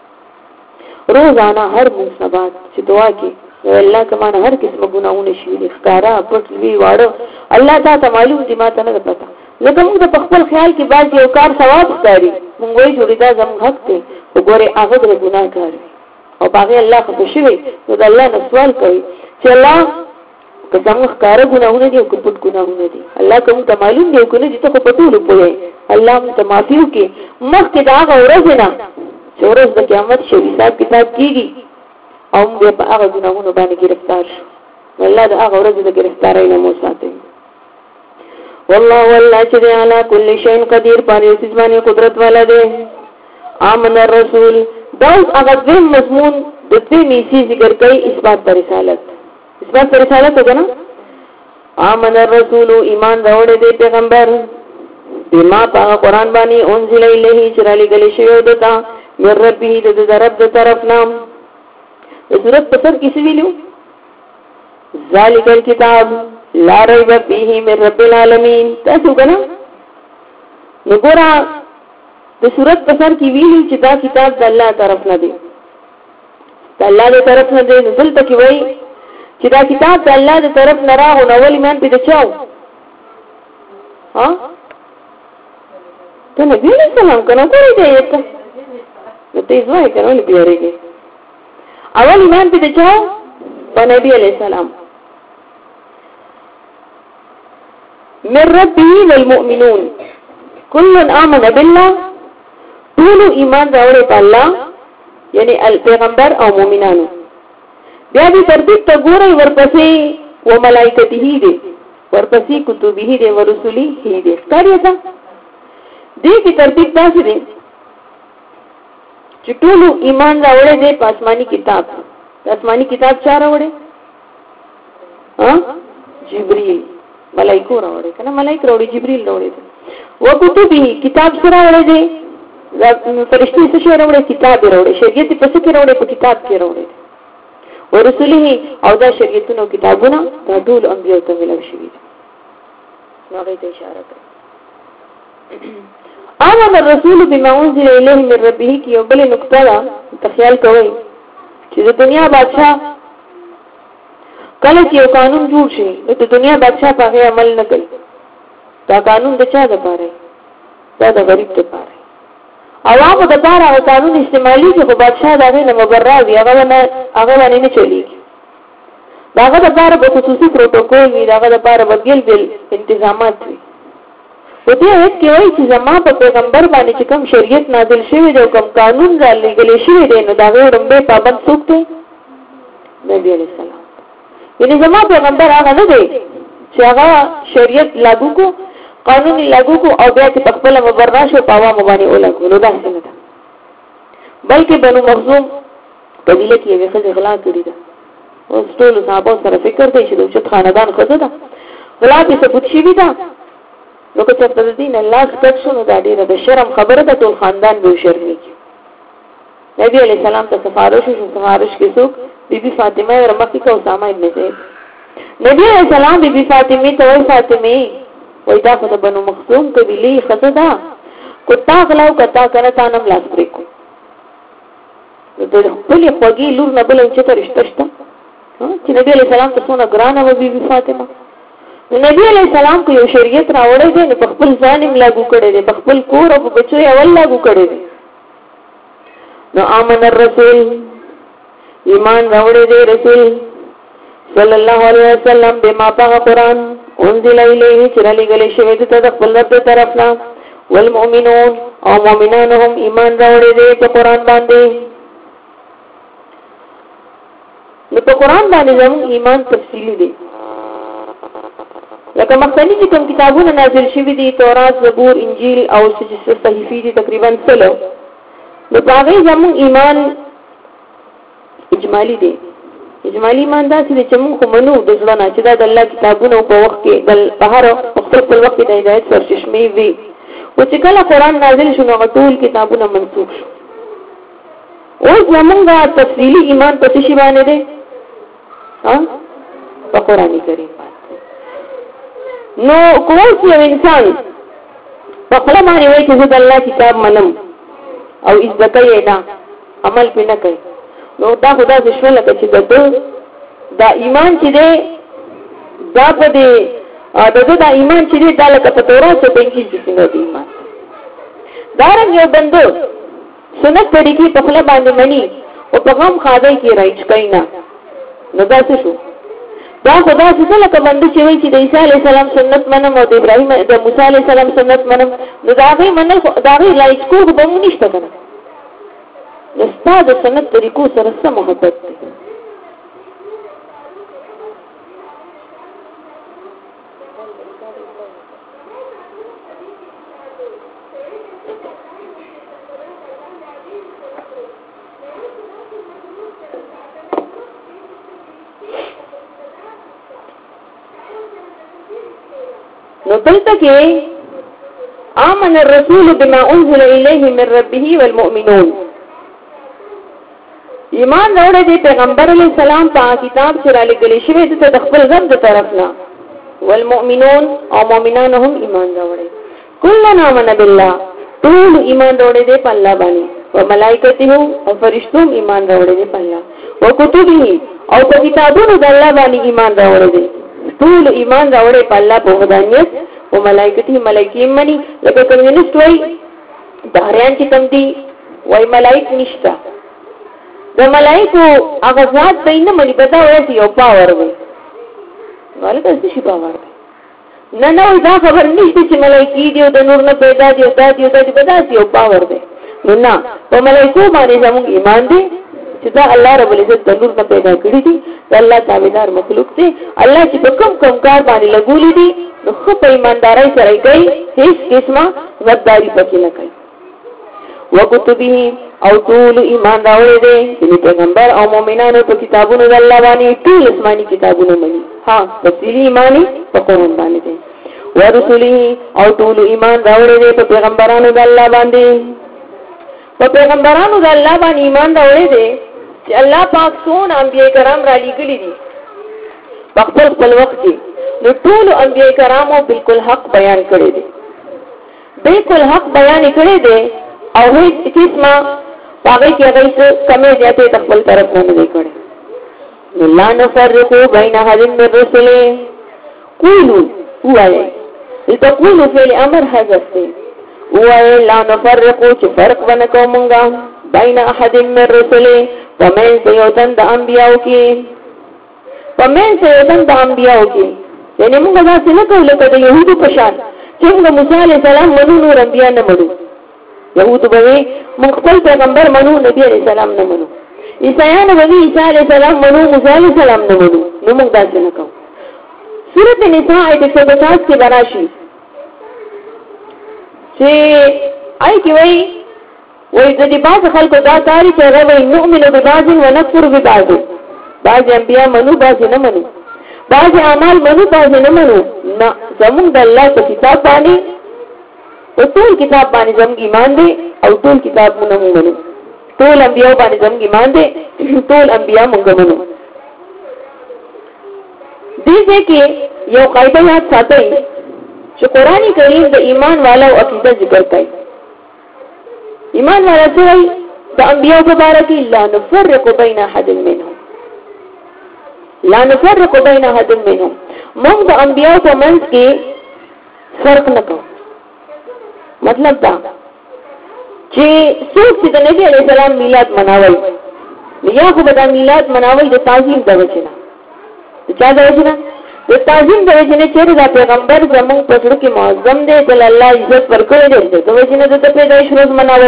روزانه هر مناسبات چې دعا کې الله کمانه هر قسمه ګناہوں شي ښکارا پټ وی واړو الله ته معلوم دي ما ته نه پتا لکه موږ د خپل خیال کې باز یو کار ثواب ښکاري موږ وایو چې دا زموږ حق دی وګوره هغه د ګناه کوي او باغې الله خو شوی نو د الله نه سوال کوي چې الله که زموږ ښکار ګناہوں دي او پټ ګناہوں دي الله کوم ته معلوم دی کنه چې ته په ټول پوهه الله موږ ته معافي وکړي مخکې دا ورځ نه چې ورځ د قیامت شي حساب کتاب کیږي او موږ په هغه ګناہوں باندې گرفتار شو الله دا هغه ورځ د گرفتارۍ نه مو ساتي والله والله چې علی کل شیء قدیر پاره سزمانه قدرت والا دی آمن الرسول دا هغه د مضمون د دې نیسی ذکر کوي اثبات پر رسالت وګڼه آمن الرسول ایمان راوړې دی پیغمبر بما په قرآن باندې انزل الیه چې را لګل شوی دتا من ربه د رب د طرف نام د سورۃ په سر کې ویلو ذالک الکتاب لا ریب فیه من رب العالمین. تاسو کنه وګورئ د سورۃ په سر کې ویلو چې دا کتاب د الله طرف نه دی، د الله د طرف نه دی. دلته کې وایي چې دا کتاب د الله د طرف نه راغو، نو ول ایمان په دچاو ها ته نبی علیہ السلام کنه کوي دی ته نو ته ځوای کنه ولې پیریږي. اول ایمان په دچاو په نبی علیہ السلام. من ربه والمؤمنون كل آمن بالله، ټول ایمان راوړي په الله یعنی پیغمبر او مؤمنانو. بیا دې ترتیب ته ګورئ، ورپسې و ملائکته دي، ورپسې کتبه دي، ورسوله دي. ښکاري ده دې کې ترتیب داسې دی چې ټول ایمان راوړي دي په آسماني کتاب. آسماني کتاب چا راوړي؟ جبريل ملائکه راوړي کنه، ملائکه راوړي، جبريل راوړي. وکتبه کتاب سره راوړي دي، فرشتي څه راوړي؟ کتاب راوړي. شریعت په څه کې راوړي؟ په کتاب کې راوړي. ورسوله او دا شریعتونو کتابونه دا ټول انبیاء ته ملو شوي دي. نو هغه ته اشاره کوي. آمن الرسول بما انزل الیه من ربه کی یو بل نقطه دا تخیل کوي چې د دنیا بادشاہ کله چې یو قانون جوړ شي نو د دنیا بادشاہ په هغه عمل نه کوي. دا قانون د چا لپاره؟ دا د غریب لپاره. عوامو د لپاره او قانون استعمالي چې خو بادشاہ دغه نه مبرر وي، هغه باندې نه چلیږي. داغه د لپاره په خصوصي پروتوکول وي، داغه د لپاره بدیل انتظامات وي. په دې وخت کې وایي چې زما په پیغمبر باندې چې کوم شریعت نازل شوی دی او کوم قانون را لګل شوی دی نو داغه رمبه پابند څوک دی؟ نبی علیہ السلام. یعنی زما پیغمبر هغه نه دی چې هغه شریعت لاګو کو، قانون لاګو کو او بیا چې خپل مبرر شو په عوامو باندې ولاګو. نو دا څنګه ده؟ بلکې بنو مخزوم قبیله کې یو څه غلا کړی ده. اوس ټول صحابه سره فکر کوي چې د چت خاندان خزه ده غلا به څه پوښي وي دا. نو که څه په دین الله سپک شو نو دا ډیره د شرم خبره ده، ټول خاندان به شرمي. نبی علیہ السلام ته سفارش کې څوک؟ بیبي فاطمه او رمکی کا اسامه ابن زید. نبی علیہ السلام بیبي فاطمه ته وای فاطمه وای دا خو د بنو مخزوم قبیله خزه ده، کتا غلاو کتا کنه تا نم لاس پرې کو. د خپل خوږی لور نه بل چې ته رشتہ شته چې نبی علیہ السلام ته څونه ګرانه و بیبي فاطمه. نبی علیہ السلام کو یو شریعت راوړی دی نو په خپل ځان یې لاګو کړی دی، په خپل کور او په بچو یې اول لاګو کړی دی. نو آمن الرسول ایمان راوړی دی رسول صلی الله علیه وسلم بما پاغه قرآن انزل الیه چې را لېږل شوی دی د خپل رب طرف نه، والمؤمنون او مؤمنان هم ایمان راوړی دی په قرآن باندې. نو په قرآن باندې زموږ ایمان تفصیلی دی. لکه مخکنی چې کوم کتابونه نازل شوي دي، تورات، زبور، انجیل او صحیفې دي تقریبا 3 نو هغه زموږ ایمان اجمالی دی. اجمالی ایمان دا چې موږ منو د ځوانه چې دا د الله کتابونو په وخت کې د بهر خپل وخت د هدایت سرچشمه وي، او چې کله قرآن نازل شو نو ټول کتابونه منسوخ شو. اوس زموږ تفصیلی ایمان په څه شی باندې دی؟ په قرآن کریم. نو کوم یو انسان په خپل باندې وایي چې د الله کتاب منم او عزت یې نه عمل پې نه کوي، نو دا خدا څه لکه چې دا ایمان چې دی دا په دې دا ایمان چې دی دا لکه په تورات کې پنځه څنګه دی ایمان. دا رنګ یو بندو سنت طریقې په خپل باندې مني او په غم خاده کې راځي کوي نه، نو دا څه شو؟ دا خدا څه لکه باندې چې وایي چې د عیسی علی السلام سنت منم او د ابراهیم د موسی علی السلام سنت منم، نو دا غي منل دا غي لایق کو به مونږ نشته کنه. استاد سنت طریقو سره سم محبت دی. نو دلته کې آمن الرسول بما انزل الیه من ربه والمؤمنون ایمان راوړې دي پیغمبر علی السلام په کتاب چې را لګلې شوی د خپل رب د طرف نه والمؤمنون او مؤمنان هم ایمان راوړي کلنا من بالله ټول ایمان راوړي دي په الله باندې او ملائکته او فرشتو ایمان راوړي دي په الله او کتبه او په کتابونو د الله باندې ایمان راوړي دي ټول ایمان راوړي په الله په وحدانیت او ملائکته ملائکې مني لکه کمیونست وای داریان چې تم دي وای ملائک نشتا د ملائکو هغه ذات بینه مني پتا وایي یو پاور دی ولکه څه شي پاور دی نه دا خبر نشته چې ملائکی دی او د نور نه پیدا دی او د دې پتا یو پاور دی نه په ملائکو باندې زموږ ایمان دی چې دا الله رب العزت د نور نه پیدا کړی دی د الله تابعدار مخلوق دی الله چې کوم کار باندې لګولې دي نو خو په ایماندارۍ سره کوي هیڅ قسمه غداري پکې نه کوي وکتبه او ټول ایمان راوړي دي چې پیغمبر او مؤمنانو په کتابونو د الله باندې ټول آسماني کتابونه مني ها تفصیلی ایمانی په قرآن باندې دي ورسوله او ټول ایمان راوړي دي په پیغمبرانو د الله باندې په پیغمبرانو د الله باندې ایمان راوړي دي چې الله پاک څون انبیاء کرام را لېږلي دي په خپل وخت کې نو ټول انبیاء کرامو بالکل حق بیان کړی دي بالکل حق بیان کړی دي او هیڅ قسمه هغه کې هغه څه کمې زیاتې خپل طرف نه دی کړی لا نفرقو بین احد من الرسل قولوا وایي لتقولوا فعل امر حذف دی وایي لا نفرقو چې فرق ونکو مونږه بین احد من الرسل ومن سيوتن د انبیاء کې یعنی مونږ دا څنګه کوو لکه د يهودو په شان چې موږ موسی عليه السلام منو نور انبیاء نه منو يهود به موږ خپل پیغمبر منو نبی عليه السلام نه منو عیسایان به عیسی عليه السلام منو موسی عليه السلام نه منو نو موږ دا څنګه کوو سورۃ النساء آیت 150 کې براشي چې آی کی وای د دې باز خلکو دا کاری چې راوي نؤمن ببعض ونكفر ببعض بعض انبیاء منو بعض نه منو بعض اعمال منو بعض نه منو نه زموږ د الله په کتاب باندې او ټول کتاب باندې زموږ ایمان دی او ټول کتاب مونږ منو ټول انبیاء باندې زموږ ایمان دی ټول انبیاء مونږ منو دې کې یو قاعده یاد ساتئ چې قرآنی کریم د ایمان والو عقیده ذکر کوي ایمان والا څه وایي د انبیاء مبارک لا نفرق بین احد منهم موږ د انبیاء په منځ کې فرق نه کوو مطلب دا چې څوک چې د نبی علیہ السلام میلاد مناوي یا خو به د میلاد مناوي د تعظیم د وجنه چا د وجنه د تعظیم د وجنه چې د پیغمبر زموږ په سر کې معظم دی د الله عزت ورکړي دی د وجنه د پیدایش روز مناوو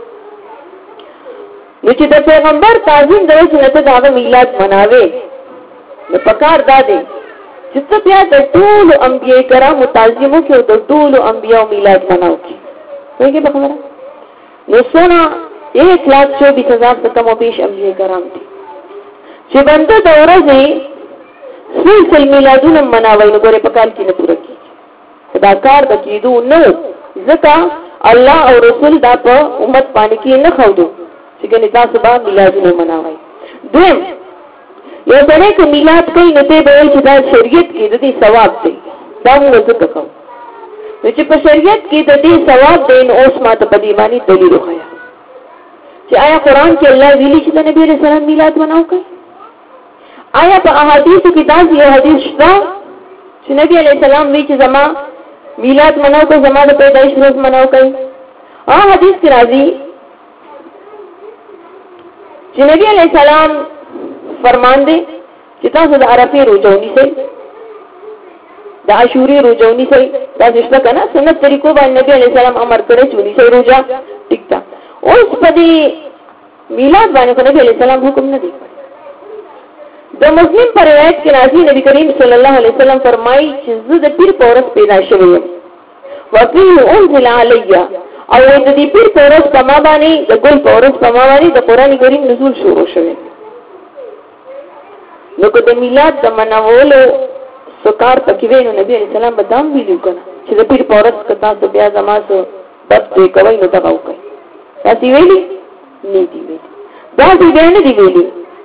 نو چې د پیغمبر تعظیم د وجنه ته د میلاد مناوي نو پکار دا دی چې څه بیا د ټول انبیاء کرامو تعظیمو کې او د ټول انبیاء میلاد مناو کې وایي په خبره نو سونه 1,24,000 سے کم و بیش انبیاء کرام دي چې بنده د ورځې سلسل میلادونه مناوي نو ګوره په کال کې نه پوره کیږي دا کار د کېدو نه ځکه الله او رسول دا په امت باندې کې نه خاودو چې ګنې تاسو به میلادونه مناوي دویم یو ځای کې میلاد کوي نو ته به چې دا شریعت کې د دې ثواب دی دا موږ څه کوو چې په شریعت کې د دې ثواب دی نو اوس ماته په دې باندې دلیل وخایا چې آیا قرآن کې الله ویلي چې د نبی رسول الله میلاد مناو کوي آیا په احادیث کې دا یو حدیث شته چې نبی علیہ السلام وی چې زما میلاد مناو کوي زما د پیدایش روز مناو کوي حدیث کې راځي چې نبی علیہ السلام فرمان دے چې تاسو د عرفه روزونی سي د عاشوري روزونی سي دا څه کنه سنت طریقو باندې نبی عليه السلام امر کړی چې ونی سي روزه ټیک تا اوس په دې میلاد باندې نبی عليه السلام حکم نه دی د مسلم پر روایت کې راځي نبی کریم صلی الله علیه وسلم فرمایي چې زه د پیر پورس پیدا شوم وفي انزل علی او د دې پیر پورس په ما باندې د ګل پورس په ما باندې د قران کریم نزول شروع شوه نو که د میلاد د مناولو سکار پکې وینو نبی علیہ السلام بدام ویلو کنه چې د پیر پورس کتا ته بیا زماسو بس دې کوي نو دا وکړي تاسو ویلي نه دی ویلي دا دې نه دی ویلي.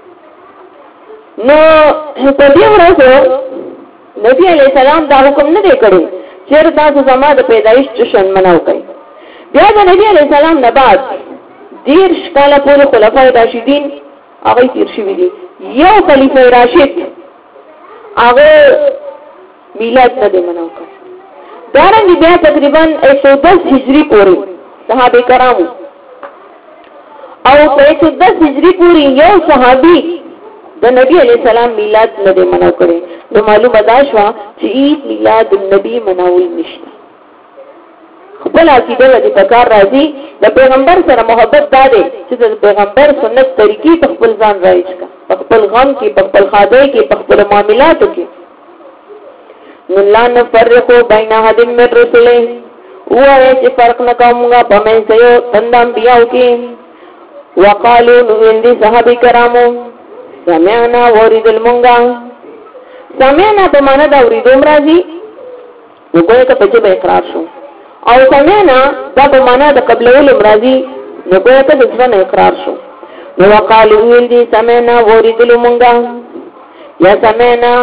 نو په دې ورځ نبی علیہ السلام دا حکم نه دی کړی چې تاسو زما د پیدایش جشن مناو کړئ. بیا د نبی علیہ السلام نه بعد 10 کاله پورې خلفای راشدین هغه تیر شوي دي. یو خلیفہ راشد هغه میلاد نه دی مناو کړی. دارنګه بیا تقریبا 110 هجری پورې صحابه کرامو او په 110 هجری پورې یو صحابي د نبی علیہ السلام میلاد نه دی مناو کړی. نو معلومه ده شو چې عید میلاد النبی مناول نشته. خپل عقیده د پکار راځي د پیغمبر سره محبت داده چې د پیغمبر سنت طریقې په خپل ځان راځي په خپل غم کې په خپل خاده کې په خپل معاملاتو کې. نو لا نفرقو بین احد من رسله وایي چې فرق نه کومه په منځ یو تند انبیاء کې. وقالو نو اندي صحابه کرامو سمعنا وریدل مونږه. سمعنا په معنا دا وریدوم راځي نو کومه ته په اقرار شو او سمعنا دا په معنا د قبلول راځي نو کومه ته د ځنه اقرار شو. نو وقالو اندي سمعنا وریدل مونږه یا سمعنا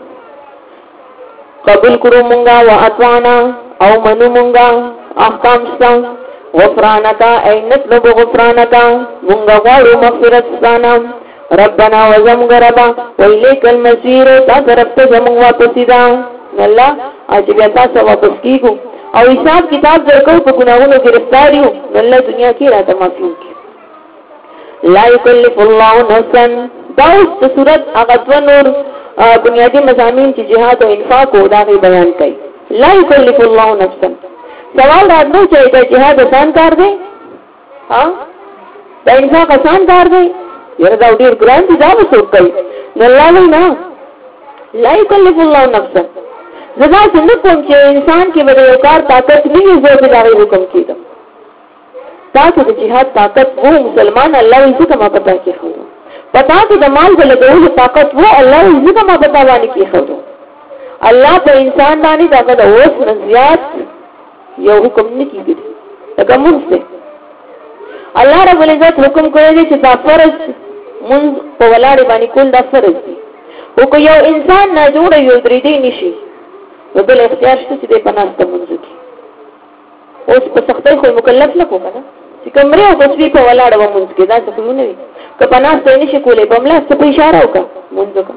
قبول کړو مونږه واطعنا او منو مونږه احکام څنګه غفرانکا اینت لبو غفرانکا مونږه غواړو مغفرت ستانه ربنا وزمغ ربا وإليك المسير تا طرف ته زموږ واپسی ده. الله چې بیا تاسو واپس کیږو او حساب کتاب درکو په ګناہوں گرفتاریو الله دنیا کې راته معافي وکړي. لا يكلف الله نفسا دا د صورت هغه نور بنیادی مضامین چې جهاد او انفاق او دغه بیان کړي. لا يكلف الله نفسا سوال راځي چې دا جهاد آسان کار دی؟ ها دا انفاق آسان کار دی؟ یره دا ډیر ګران دي دا وسوک کوي. نو الله وینا لا يكلف الله نفسا زدا څنګه کوم چې انسان کې وړ یو کار طاقت نه وي زه دا حکم کیدم. تاسو د جهاد طاقت وو مسلمان الله یې څه ما پتا کې خو پتا ته د مال بلګولو طاقت وو الله یې څه ما پتا باندې کې خو الله په انسان باندې دا د اوس نزيات یو حکم نه کیږي دا کوم څه الله رب العزت حکم کوي چې دا فرض مونږ په ولاړ باندې کول دا فرض دي. او کو یو انسان نه جوړ یو درې دی نشي نو بل اختیار شته چې په ناس ته مونږ کی اوس په سختۍ خو مکلف نه کو کنه چې کمره او کوڅې په ولاړ و مونږ کې دا څه خو نه وي که په ناس ته نشي کولای په ملا څه په اشاره وکړه مونږ کا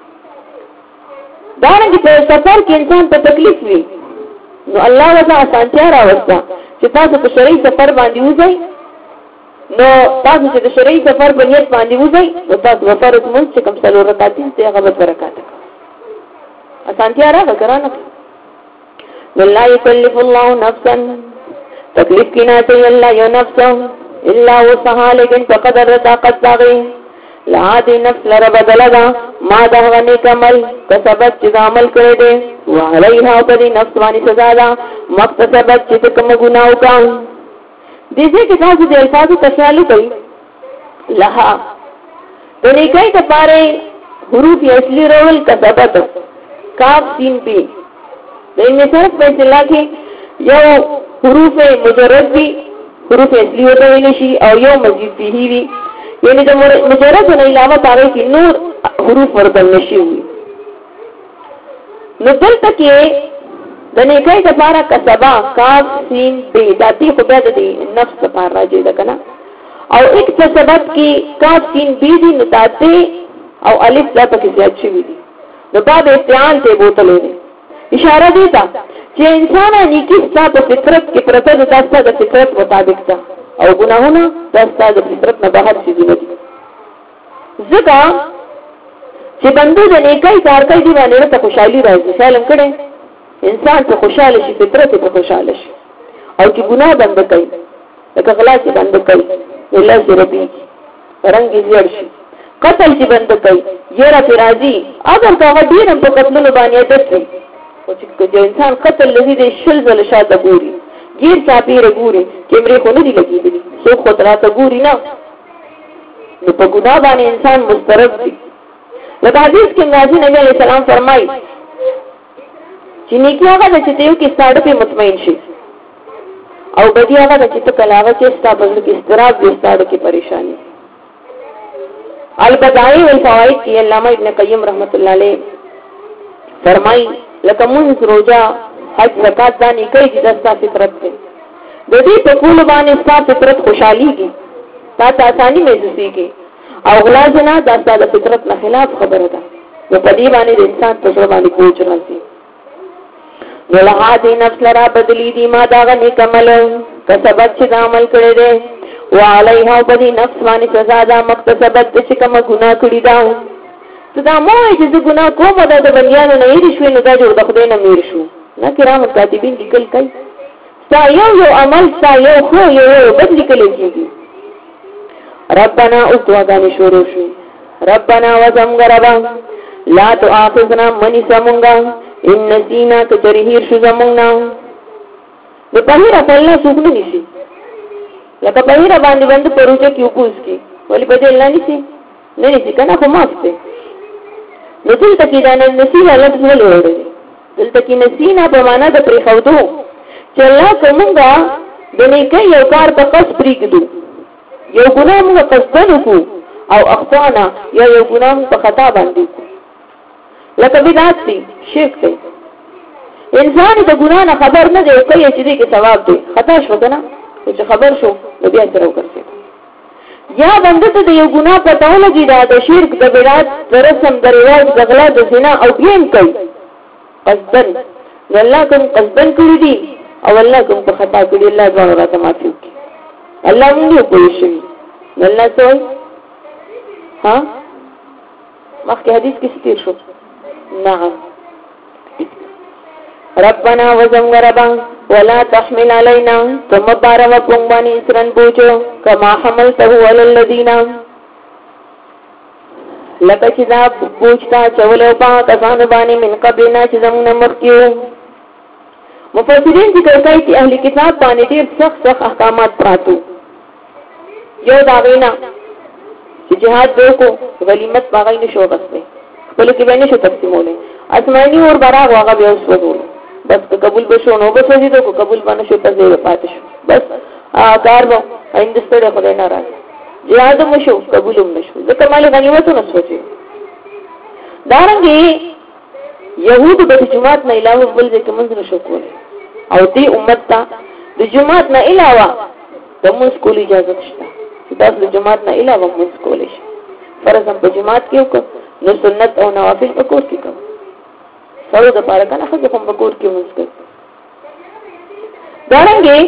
دا نه په سفر کې انسان ته تکلیف وي نو الله وضع اسانتیا راوسته چې تاسو په شرعي سفر باندې وځئ. نو تاسو چې د شرعي سفر په نیت باندې وځئ نو تاسو فرض مونږ چې کوم څلور رکعات دي هغه به برکات اسانتیا راغره. لا يكلف الله نفسا تکلیف کی نه کوي الله یو نفس الا وسعها لیکن فقدر طاقت داغي لا دي نفس لره بدلدا ما دغه نیک عمل کسبت چې عمل کړی دی وعليها بدي نفس باندې سزا ده مکتسبت چې کوم ګناه وکړ. دې کې تاسو د الفاظ تشالو کوي لها د نیکۍ لپاره حروف اصلي رول کسبت کاف سین پی د مثال په اصطلاح کې یو حروف مجرد دي حروف اصلي وته ویل شي او یو مزید به وي یعنی د مجرد نه علاوه پاره کې نور حروف ورته نشي وي. نو دلته کې د نیکۍ لپاره کسبا کاف سین پی داتي خو به د نفس لپاره راځي دا کنه او اکتسبت کې کاف سین بی دي نو داتي او الف دا پکې زیات شي دي نو باب استعان ته بوتلې اشاره دی تا چې انسان نیکی ستاسو فطرت کې پرته د تاسو د فطرت مطابق ده او ګناهونه تاسو د فطرت نه بهر شي دي. ځکه چې بندو د نیکۍ کار کوي دی باندې ته خوشحالي راځي سلام کړي انسان ته خوشاله شي فطرت ته خوشاله شي او چې ګناه بند کوي لکه غلا چې بند کوي الله سره ربي رنگ یې شي قتل چې بند کوي یره راځي اگر دا ډیر په قتلونو باندې دسي او چې انسان قتل لذي د شل زل شاته ګوري غیر چاپیره ګوري کیمرې خو نه دی لګېدلی سو خطر ته ګوري نه نو په ګناه باندې انسان مسترب دي. لکه حدیث کې نبی علیہ السلام فرمایي چې نیکی هغه چې دیو کې ستاړه په مطمئن شي او بدی هغه چې ته کلاوه چې ستاسو کې استراب دي ستاړه کې پریشانی البدائع والفوائد کی علامہ ابن قیم رحمت اللہ علیہ فرمائی لکه منځ روزه حج زکات دانی کوي چې دستا فطرت دی د دې په کول باندې ستا فطرت خوشحاليږي تا ته اساني محسوسيږي او غلا جنا دستا د فطرت نه خلاف خبره ده نو په دې باندې د انسان په ژوند باندې کوچ راځي نو له هغه نفس لرا بدلی دي ما دا غني کمل کسبت چې عمل کړی دی وعليها بدی نفس باندې سزا دا مکتسبت چې کوم ګناه کړی دا دا مو چې ګناه کومه ده د بنیانو نه یې شوی نو دا جوړ د خدای نه میر شو نه کرام کاتبین لیکل کوي تا یو عمل تا یو خو یو بد لیکل کیږي ربنا او دعاګانې شروع شي ربنا وزمغربا لا تؤاخذنا من سمونگا ان نسینا کچرهیر شو زمونگنا نو پهیره پلنا سوکنو نیسی لکه پهیره باندې بند پروچه کیو پوز کی ولی پده اللہ نیسی نیسی کنا خو مافته نو دلتا کی دانا نسینا لفظ ولی وڑه دلتا کی نسینا پمانا دا پریخودو چه اللہ کمونگا دنیکه یو کار پا قص پریکدو یو گناه مونگا قصدنو کو او اخطانا یا یو گناه مونگا پا خطا باندی کو لکه بدعت دی شرک دی انسان د ګناه نه خبر نه دی کوي چې دې کې ثواب دی خطا شو کنه چې خبر شو نو بیا سره وکړي یا بنده ته یو ګناه پته ولګي دا د شرک د بدعت د رسم د رواج د غلا د زنا او بیم کوي قصدن الله کوم قصدن کړی دی او الله کوم په خطا کړی الله ځان راته معافي وکړي الله موږ کوی شي الله څه ها مخکې حدیث کې ستیر شو نعم ربنا وزمغربا ولا تحمل علينا ثم بارا وقنباني اسرن بوجو كما حملته على الذين لکه چې دا بوجتا چولو پا کسانو باندې من قبلنا چې زمونه مخکیو مفسرین ذکر کوي چې اهل کتاب باندې ډېر سخت احکامات پراتو یو دا وینا چې جهاد وکړو غلیمت باغی نشو غسته خپل کې باندې شو تقسیمونه اسماني اور براغ واغه به اوس وځول بس قبول بشو نو بس وځي ته قبول باندې شو ته دې پاتې شو بس کار وو هندستانه خدای ناراض جهاد مو شو قبول هم نشو ځکه مال غنیمت نه سوچي دارنګي يهود د جماعت نه علاوه بل ځکه منځ نشو کولای او دې امت ته د جماعت نه علاوه د موږ کولې اجازه شته تاسو د جماعت نه علاوه موږ کولای شي فرض هم په جماعت کې وکړو نو سنت او نوافل په کور کې کوو سره د پاره کنه خو په کور کې موږ کوو دارنګي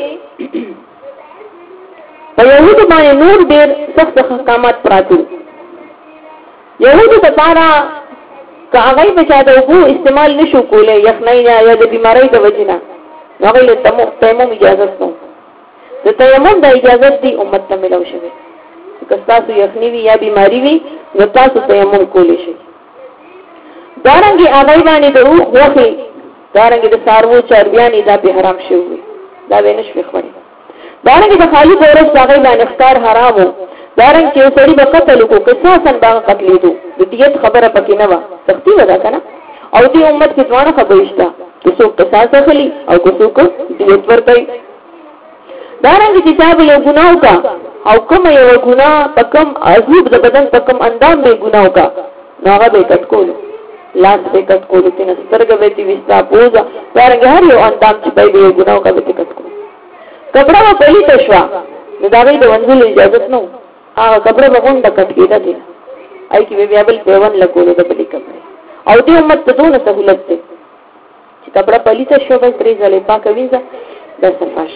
په یوه باندې نور ډېر سخت احکامات پراته یوه د پاره کاغی بچا د وګو استعمال نشو کولای یخنۍ یا د بیماری د وجنه هغه له تیمم اجازه نو د تیمم د اجازه دی امت ته ملو شوی که تاسو یخنی وی یا بیماری وی نو تاسو تیمم کولی شئ دارنګي هغه باندې د وخی دارنګي د سارو چربیانی دا به حرام شوی دا وینش وخوري دارنګي د خالی دورس هغه باندې افطار حرامو دارنګ چې سړي به قتل کو قصاصن باغ قتل دي د دیت خبره پکې نه و سختي ودا کنه او دې امت کې ځوانه خبره شته چې څوک قصاص اخلي او څوک دیت ورکړي دارنګ چې چا به یو ګناه کا او کوم یو ګناه پکم عذاب د بدن پکم اندام به ګناه کا ناغه به کټ کول لاس به کټ کول تین سترګ به تی وستا پوزا دارنګ هر یو اندام چې به یو ګناه کا به کټ کول کپڑا په پلی تشوا دا به د ونځل اجازه نه هغه کپڑا به غونډه کټ کیدا دي آی کی بیا بل پیون لګول د بلی کپڑا او دې امت ته دونه سہولت ده چې کپڑا پلی تشوا به پرې ځلې پاک وینځه د صفاش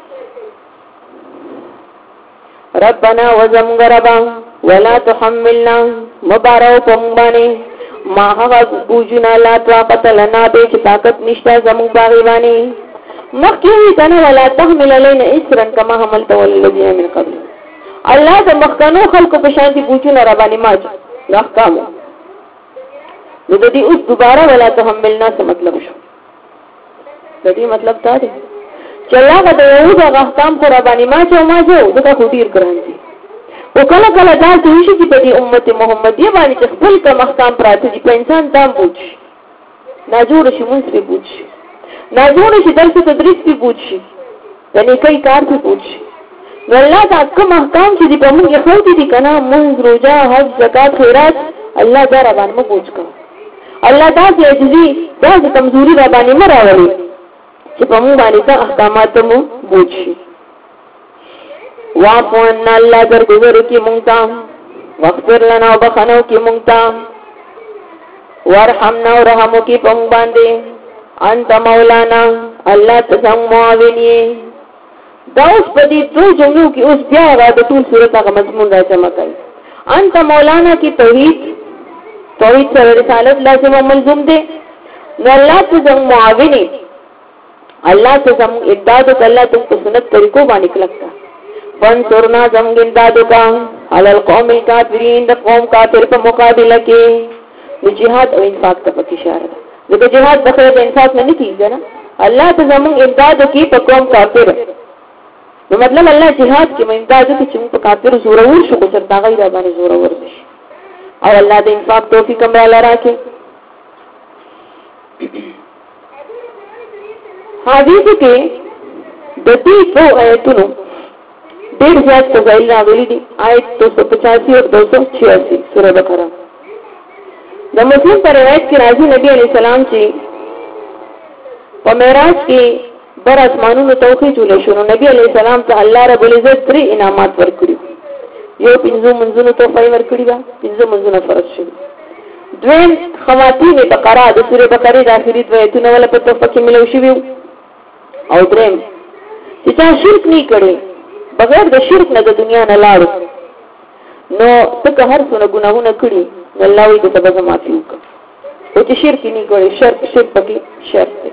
ربنا وزمغربا ولا تحملنا مبارو پمبانی ما هغه بوجنا لا طاقت لنا به چې طاقت نشته زموږ باغی باندې مخکې کنه ولا تحمل علينا اسرا كما حملت الذين من قبل الله د مخکنو خلکو په شان دي بوجنا را باندې ماج راخامو نو د دې اوس دوباره ولا تحملنا څه مطلب شو د دې مطلب دا دی چې الله د یو د احکام پر باندې ما جو دغه خطیر ګرځي او کله کله دا چې په دې امت محمدیه باندې خپل کوم احکام پراته دي په انسان دام بوج نه جوړ شي مونږ به بوج نه جوړ شي درس تدریس به بوج شي یعنی کوي کار به بوج والله دا کوم احکام چې په موږ خو دي کنه موږ روزه حج زکات خیرات الله دا را باندې بوج کا الله دا چې عجزي دا کمزوري را باندې مراوي چې په موږ باندې دا احکامات مو بوج شي وافون الله درگذر کی مونږ واغفر لنا وبخنو کی مونږ ورحمنا ورحمو کی پم باندې انت مولانا الله تزم معاونی دا اوس په دې دوه جملو کې اوس بیا را د ټول صورت هغه مضمون راځم کوي انت مولانا کی توحید سره رسالت لازم او ملزوم دي نو الله تزم معاونی الله تزم امداد الله تم په سنت طریقو باندې کلکتا فانصرنا زمګ امداد کا علی القوم الکافرین د قوم کافر په مقابله کې جهاد او انفاق ته پکې اشاره ده د جهاد د خیر انفاق نه کیږي نه الله ته زمون امداد کوي په قوم کافر نو مطلب الله جهاد کې امداد کوي چې په کافر زور ور شو چې دا غیر باندې زور ور شي او الله د انفاق توفیق هم را راکړي حدیث کې د دې په آیتونو ډېر زیات فضایل راغلي دي آیت 285 او 286 سورہ بقرہ د مسلم پر روایت کې راځي نبی علیہ السلام چې په معراج کې بر اسمانونو توخی جوړ شو نبی علیہ السلام ته الله رب العزت 3 انعامات ورکړي یو پنځو منځونو توفی ورکړي دا پنځو منځونو فرض شوی دویم خواتین بقره د سورې بقره د اخري آیتونو ول په توفه کې ملو شوی او دریم چې شرک نه کړي بغیر د شرک نه د دنیا نه لاړو نو څنګه هر څونه ګناهونه کړی الله وی ته به معافي وکړي او چې شرک نه کړي شرک پکې شرط دی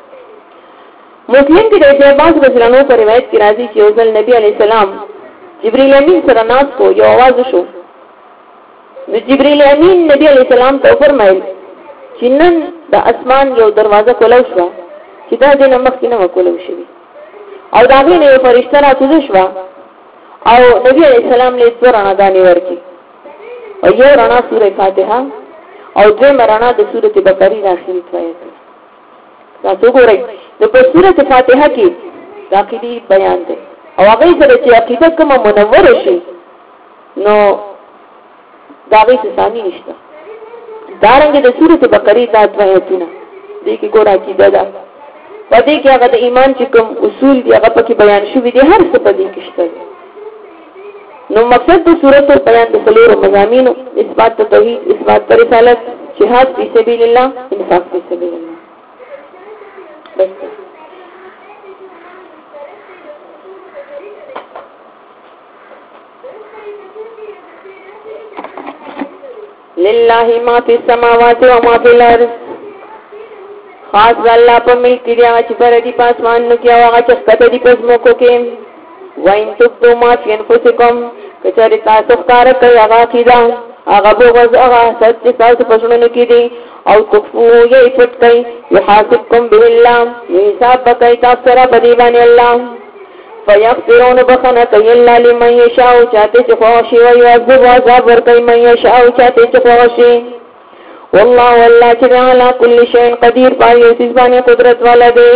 مسلم کې د عباس رضی الله عنه پر روایت کې راځي چې اوسل نبی علی السلام جبرئیل امین سره ناس کو یو आवाज شو نو جبرئیل امین نبی علی السلام ته فرمایل چې نن د اسمان یو دروازه کولو شو چې دا د نمخ کې نه وکولو شي او دا غوښنه یو فرشتہ راځي شو او نبی علیہ السلام له څو رڼا دانی ورکی او یو رڼا سورہ فاتحه او دویم رڼا د سورۃ بقرہ اخري آیت تاسو ګورئ د په سورۃ فاتحه کې داخلي بیان دی او هغه سره چې عقیده کوم منور شي نو دا به ثاني نشته دارنګ د سورۃ بقرہ د آیتونه دې کې ګور عقیده ده پدې کې هغه د ایمان چې کوم اصول دی هغه پکې بیان شوی دی هر څه پدې کې شته نو مقصد د سورۃ بیان د څلورو مضامینو اثبات توحید اثبات رسالت جهاد فی سبیل الله انفاق فی سبیل الله بس لله ما فی السماوات و ما فی الارض خاص الله په ملک دی چې پر دې پاسمان کې هغه چې کته دي پس مو کو کې وین تبدو ما فی انفسکم کچری تاسو کار کوي هغه کیدا هغه بغض هغه سچ تاسو پښونو کې دي او تخفو یې پټ کوي یحاسبکم بالله حساب کوي تاسو سره په دی باندې الله فیغفرون بخنه کوي الله لمن یشاء چاته چې خوشي وي او عذاب ور کوي من یشاء چاته چې خوشي والله والله چې على كل شيء قدير پای یې باندې قدرت والا دی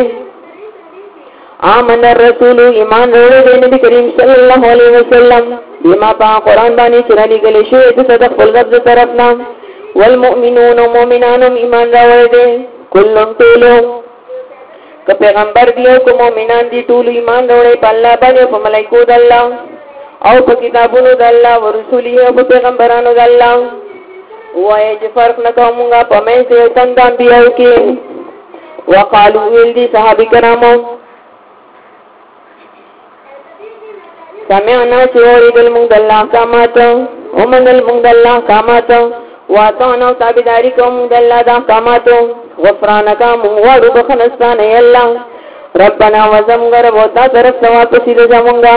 آمن الرسول ایمان وروړي نبی کریم صلی الله علیه وسلم بما پا قرآن باندې چې را لېږل شوی د صدق خپل رب طرفنا والمؤمنون مؤمنان ایمان راوړي کلن ټولو که پیغمبر دی او که مؤمنان دي ټول ایمان راوړي په الله باندې په ملائکو د الله او په کتابونو د الله او رسوله او په پیغمبرانو د الله وایي چې فرق نه کومه په مې ته څنګه انبیاء کې وقالو ویل دي صحابه کرامو سمعنا چوری دل مونږ د الله احکامات او منل مونږ د الله احکامات واتانو تابعداري کوم د الله د احکامات غفرانک مونږ وړو بخنستان ای الله ربنا وزمغر وتا طرف ثواب سید زمونږه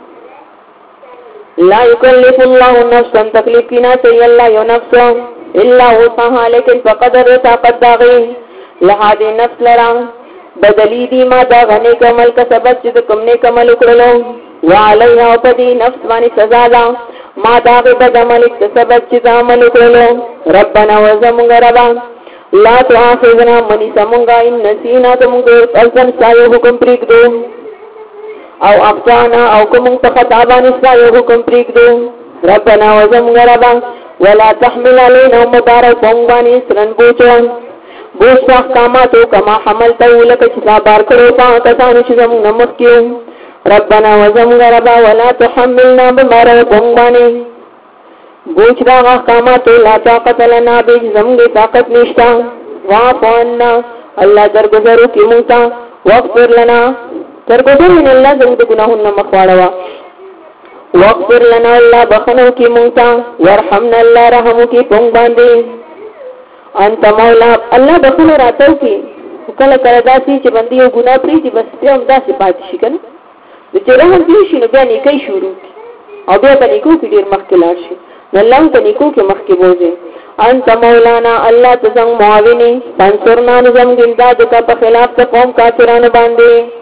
لا یکلف الله نفسا تکلیف کنا سی الله یو نفس الا وسعها لیکن فقدر طاقت داغي لهادي نفس لرا بدلی دی ما دا غنی کمل کسبت چې کوم نه کمل وکړلو وعليها وقدي نفس باندې سزا ده ما داغه بد عمل اکتسبت چې عمل وکړلو ربنا وزمغ ربا لا تؤاخذنا من سمغا ان نسينا تمغ الفن سایو حکم پریک دو او افتانا او کوم تخطابان اسرائیل حکم پریږدو ربنا وزمغ ربا ولا تحمل علينا مبارك بونغانی سرن بوچون بوچ احکاماتو کما حملتو لکه چې دا بار کړو کسانو چې زموږ نمخ کیو ربنا وزمغ ربا ولا تحملنا بمارو بونغانی بوچ دا احکاماتو لا طاقت لنا به زموږ طاقت نشتا واعف عنا الله درگذرو کی موتا واغفر لنا درگذر من الله زموږ ګناهونه مخواړوا واغفر لنا الله بخنو کی موتا ورحمنا الله رحمو کی پونګ باندې انت مولا الله بخنو راتو کی کله کله داسي چې باندې یو ګناه پری دي بس په هم داسې پاتې شي کنه د چې رحم دې شي نو بیا نیکي شروع او بیا په نیکو کې ډیر مخکې لاړ شي نو الله په نیکو کې مخکې بوزي انت مولانا الله تزنګ معاوني پنځورنا نظام ګندا د په خلاف ته قوم کافرانو باندې